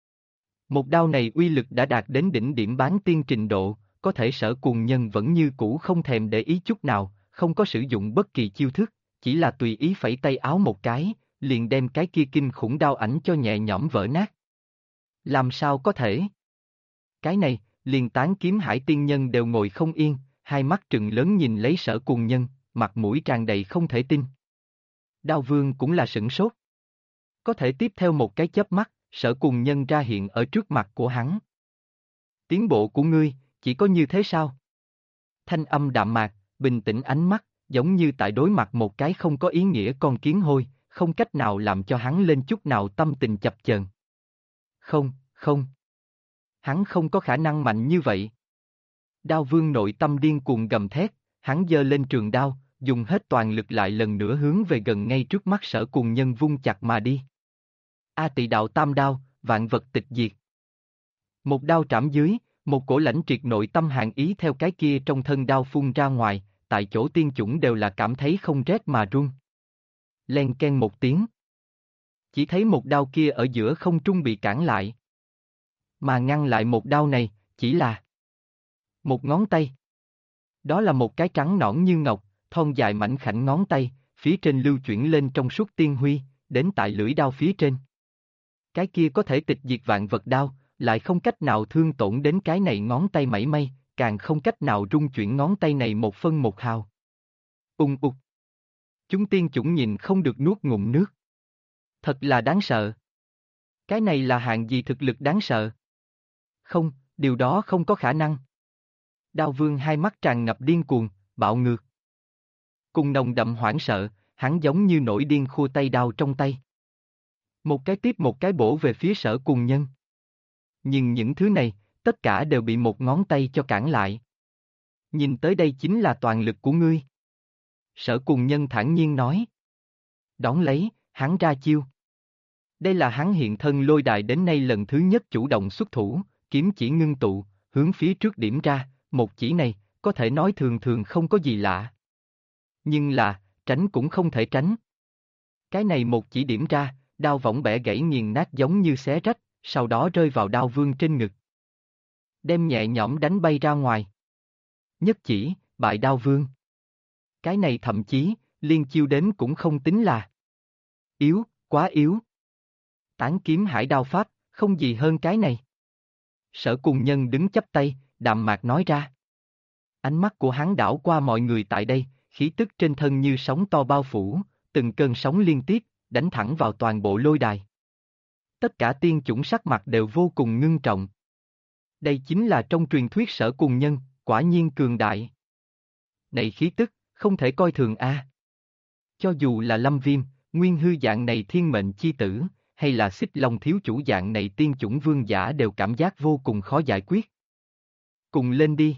Một đao này uy lực đã đạt đến đỉnh điểm bán tiên trình độ, có thể Sở Cuồng Nhân vẫn như cũ không thèm để ý chút nào, không có sử dụng bất kỳ chiêu thức, chỉ là tùy ý phẩy tay áo một cái, liền đem cái kia kinh khủng đao ảnh cho nhẹ nhõm vỡ nát. Làm sao có thể? Cái này, liền Tán Kiếm Hải tiên nhân đều ngồi không yên, hai mắt trừng lớn nhìn lấy Sở Cuồng Nhân, mặt mũi tràn đầy không thể tin. Đao Vương cũng là sửng sốt. Có thể tiếp theo một cái chớp mắt, Sở Cuồng Nhân ra hiện ở trước mặt của hắn. Tiến bộ của ngươi, chỉ có như thế sao? Thanh âm đạm mạc, bình tĩnh ánh mắt, giống như tại đối mặt một cái không có ý nghĩa con kiến hôi, không cách nào làm cho hắn lên chút nào tâm tình chập chờn. Không, không. Hắn không có khả năng mạnh như vậy. Đao Vương nội tâm điên cuồng gầm thét, hắn giơ lên trường đao, dùng hết toàn lực lại lần nữa hướng về gần ngay trước mắt Sở Cuồng Nhân vung chặt mà đi. A Tị đạo tam đao, vạn vật tịch diệt. Một đao trảm dưới, một cổ lãnh triệt nội tâm hàn ý theo cái kia trong thân đao phun ra ngoài, tại chỗ tiên chủng đều là cảm thấy không rét mà run. Len ken một tiếng. Chỉ thấy một đao kia ở giữa không trung bị cản lại. Mà ngăn lại một đao này, chỉ là một ngón tay. Đó là một cái trắng nõn như ngọc, thon dài mảnh khảnh ngón tay, phía trên lưu chuyển lên trong suốt tiên huy, đến tại lưỡi đao phía trên. Cái kia có thể tịch diệt vạn vật đao, lại không cách nào thương tổn đến cái này ngón tay mảy may, càng không cách nào rung chuyển ngón tay này một phân một hào. Ung ục. Chúng tiên chủng nhìn không được nuốt ngụm nước. Thật là đáng sợ. Cái này là hạng gì thực lực đáng sợ? Không, điều đó không có khả năng. Đao Vương hai mắt tràn ngập điên cuồng, bạo ngược. Cùng nồng đậm hoảng sợ, hắn giống như nổi điên khua tay đao trong tay. Một cái tiếp một cái bổ về phía Sở Cuồng Nhân. Nhưng những thứ này, tất cả đều bị một ngón tay cho cản lại. Nhìn tới đây chính là toàn lực của ngươi. Sở Cuồng Nhân thản nhiên nói. Đón lấy, hắn ra chiêu. Đây là hắn hiện thân lôi đài đến nay lần thứ nhất chủ động xuất thủ, kiếm chỉ ngưng tụ, hướng phía trước điểm ra, một chỉ này, có thể nói thường thường không có gì lạ. Nhưng là, tránh cũng không thể tránh. Cái này một chỉ điểm ra, đao võng bẻ gãy nghiền nát giống như xé rách, sau đó rơi vào Đao Vương trên ngực. Đem nhẹ nhõm đánh bay ra ngoài. Nhất chỉ, bại Đao Vương. Cái này thậm chí, liên chiêu đến cũng không tính là yếu, quá yếu. Tán Kiếm Hải đao pháp, không gì hơn cái này. Sở Cuồng Nhân đứng chắp tay, đạm mạc nói ra. Ánh mắt của hắn đảo qua mọi người tại đây, khí tức trên thân như sóng to bao phủ, từng cơn sóng liên tiếp, đánh thẳng vào toàn bộ lôi đài. Tất cả tiên chủng sắc mặt đều vô cùng ngưng trọng. Đây chính là trong truyền thuyết Sở Cuồng Nhân, quả nhiên cường đại. Này khí tức, không thể coi thường a. Cho dù là Lâm Viêm, Nguyên Hư dạng này thiên mệnh chi tử, hay là Xích Long thiếu chủ dạng này tiên chủng vương giả đều cảm giác vô cùng khó giải quyết. Cùng lên đi.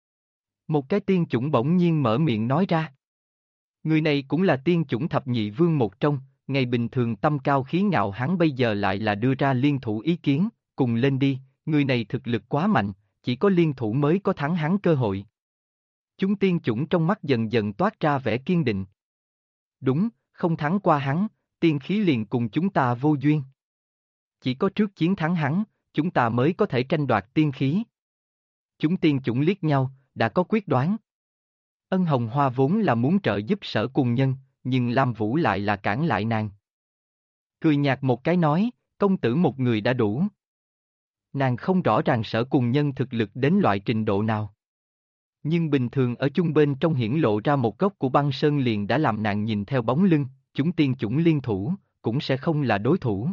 Một cái tiên chủng bỗng nhiên mở miệng nói ra. Người này cũng là tiên chủng thập nhị vương một trong, ngày bình thường tâm cao khí ngạo hắn bây giờ lại là đưa ra liên thủ ý kiến, cùng lên đi, người này thực lực quá mạnh, chỉ có liên thủ mới có thắng hắn cơ hội. Chúng tiên chủng trong mắt dần dần toát ra vẻ kiên định. Đúng, không thắng qua hắn, tiên khí liền cùng chúng ta vô duyên. Chỉ có trước chiến thắng hắn, chúng ta mới có thể tranh đoạt tiên khí. Chúng tiên chủng liếc nhau, đã có quyết đoán. Ân Hồng Hoa vốn là muốn trợ giúp Sở Cuồng Nhân, nhưng Lam Vũ lại là cản lại nàng. Cười nhạt một cái nói, công tử một người đã đủ. Nàng không rõ ràng Sở Cuồng Nhân thực lực đến loại trình độ nào. Nhưng bình thường ở chung bên trong hiển lộ ra một góc của băng sơn liền đã làm nàng nhìn theo bóng lưng, chúng tiên chủng liên thủ, cũng sẽ không là đối thủ.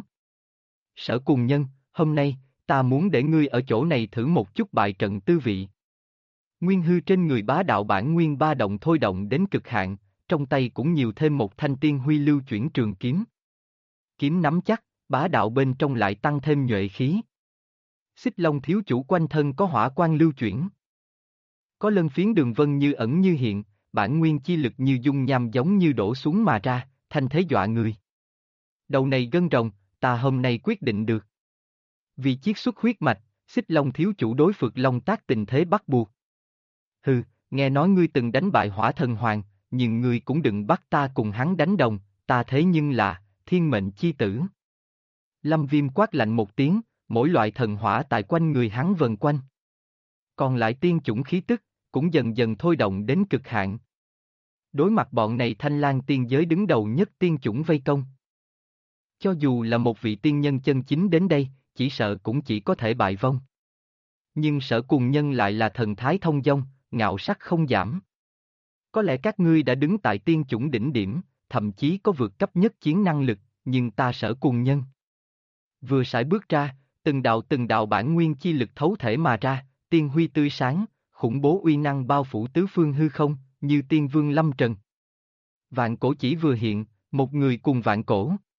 Sở Cuồng Nhân, hôm nay, ta muốn để ngươi ở chỗ này thử một chút bại trận tư vị. Nguyên Hư trên người bá đạo bản nguyên ba động thôi động đến cực hạn, trong tay cũng nhiều thêm một thanh tiên huy lưu chuyển trường kiếm. Kiếm nắm chắc, bá đạo bên trong lại tăng thêm nhuệ khí. Xích Long thiếu chủ quanh thân có hỏa quang lưu chuyển. Có lân phiến đường vân như ẩn như hiện, bản nguyên chi lực như dung nham giống như đổ xuống mà ra, thanh thế dọa người. Đầu này gân rồng, ta hôm nay quyết định được. Vì chiết xuất huyết mạch, Xích Long thiếu chủ đối Phược Long tác tình thế bắt buộc. Hừ, nghe nói ngươi từng đánh bại Hỏa Thần Hoàng, nhưng ngươi cũng đừng bắt ta cùng hắn đánh đồng, ta thế nhưng là thiên mệnh chi tử. Lâm Viêm quát lạnh một tiếng, mỗi loại thần hỏa tại quanh người hắn vần quanh. Còn lại tiên chủng khí tức, cũng dần dần thôi động đến cực hạn. Đối mặt bọn này Thanh Lang tiên giới đứng đầu nhất tiên chủng vây công. Cho dù là một vị tiên nhân chân chính đến đây, chỉ sợ cũng chỉ có thể bại vong. Nhưng Sở Cùng Nhân lại là thần thái thông dong, ngạo sắc không giảm. Có lẽ các ngươi đã đứng tại tiên chủng đỉnh điểm, thậm chí có vượt cấp nhất chiến năng lực, nhưng ta Sở Cùng Nhân. Vừa sải bước ra, từng đạo bản nguyên chi lực thấu thể mà ra, tiên huy tươi sáng, khủng bố uy năng bao phủ tứ phương hư không, như tiên vương lâm trần. Vạn cổ chỉ vừa hiện, một người cùng vạn cổ.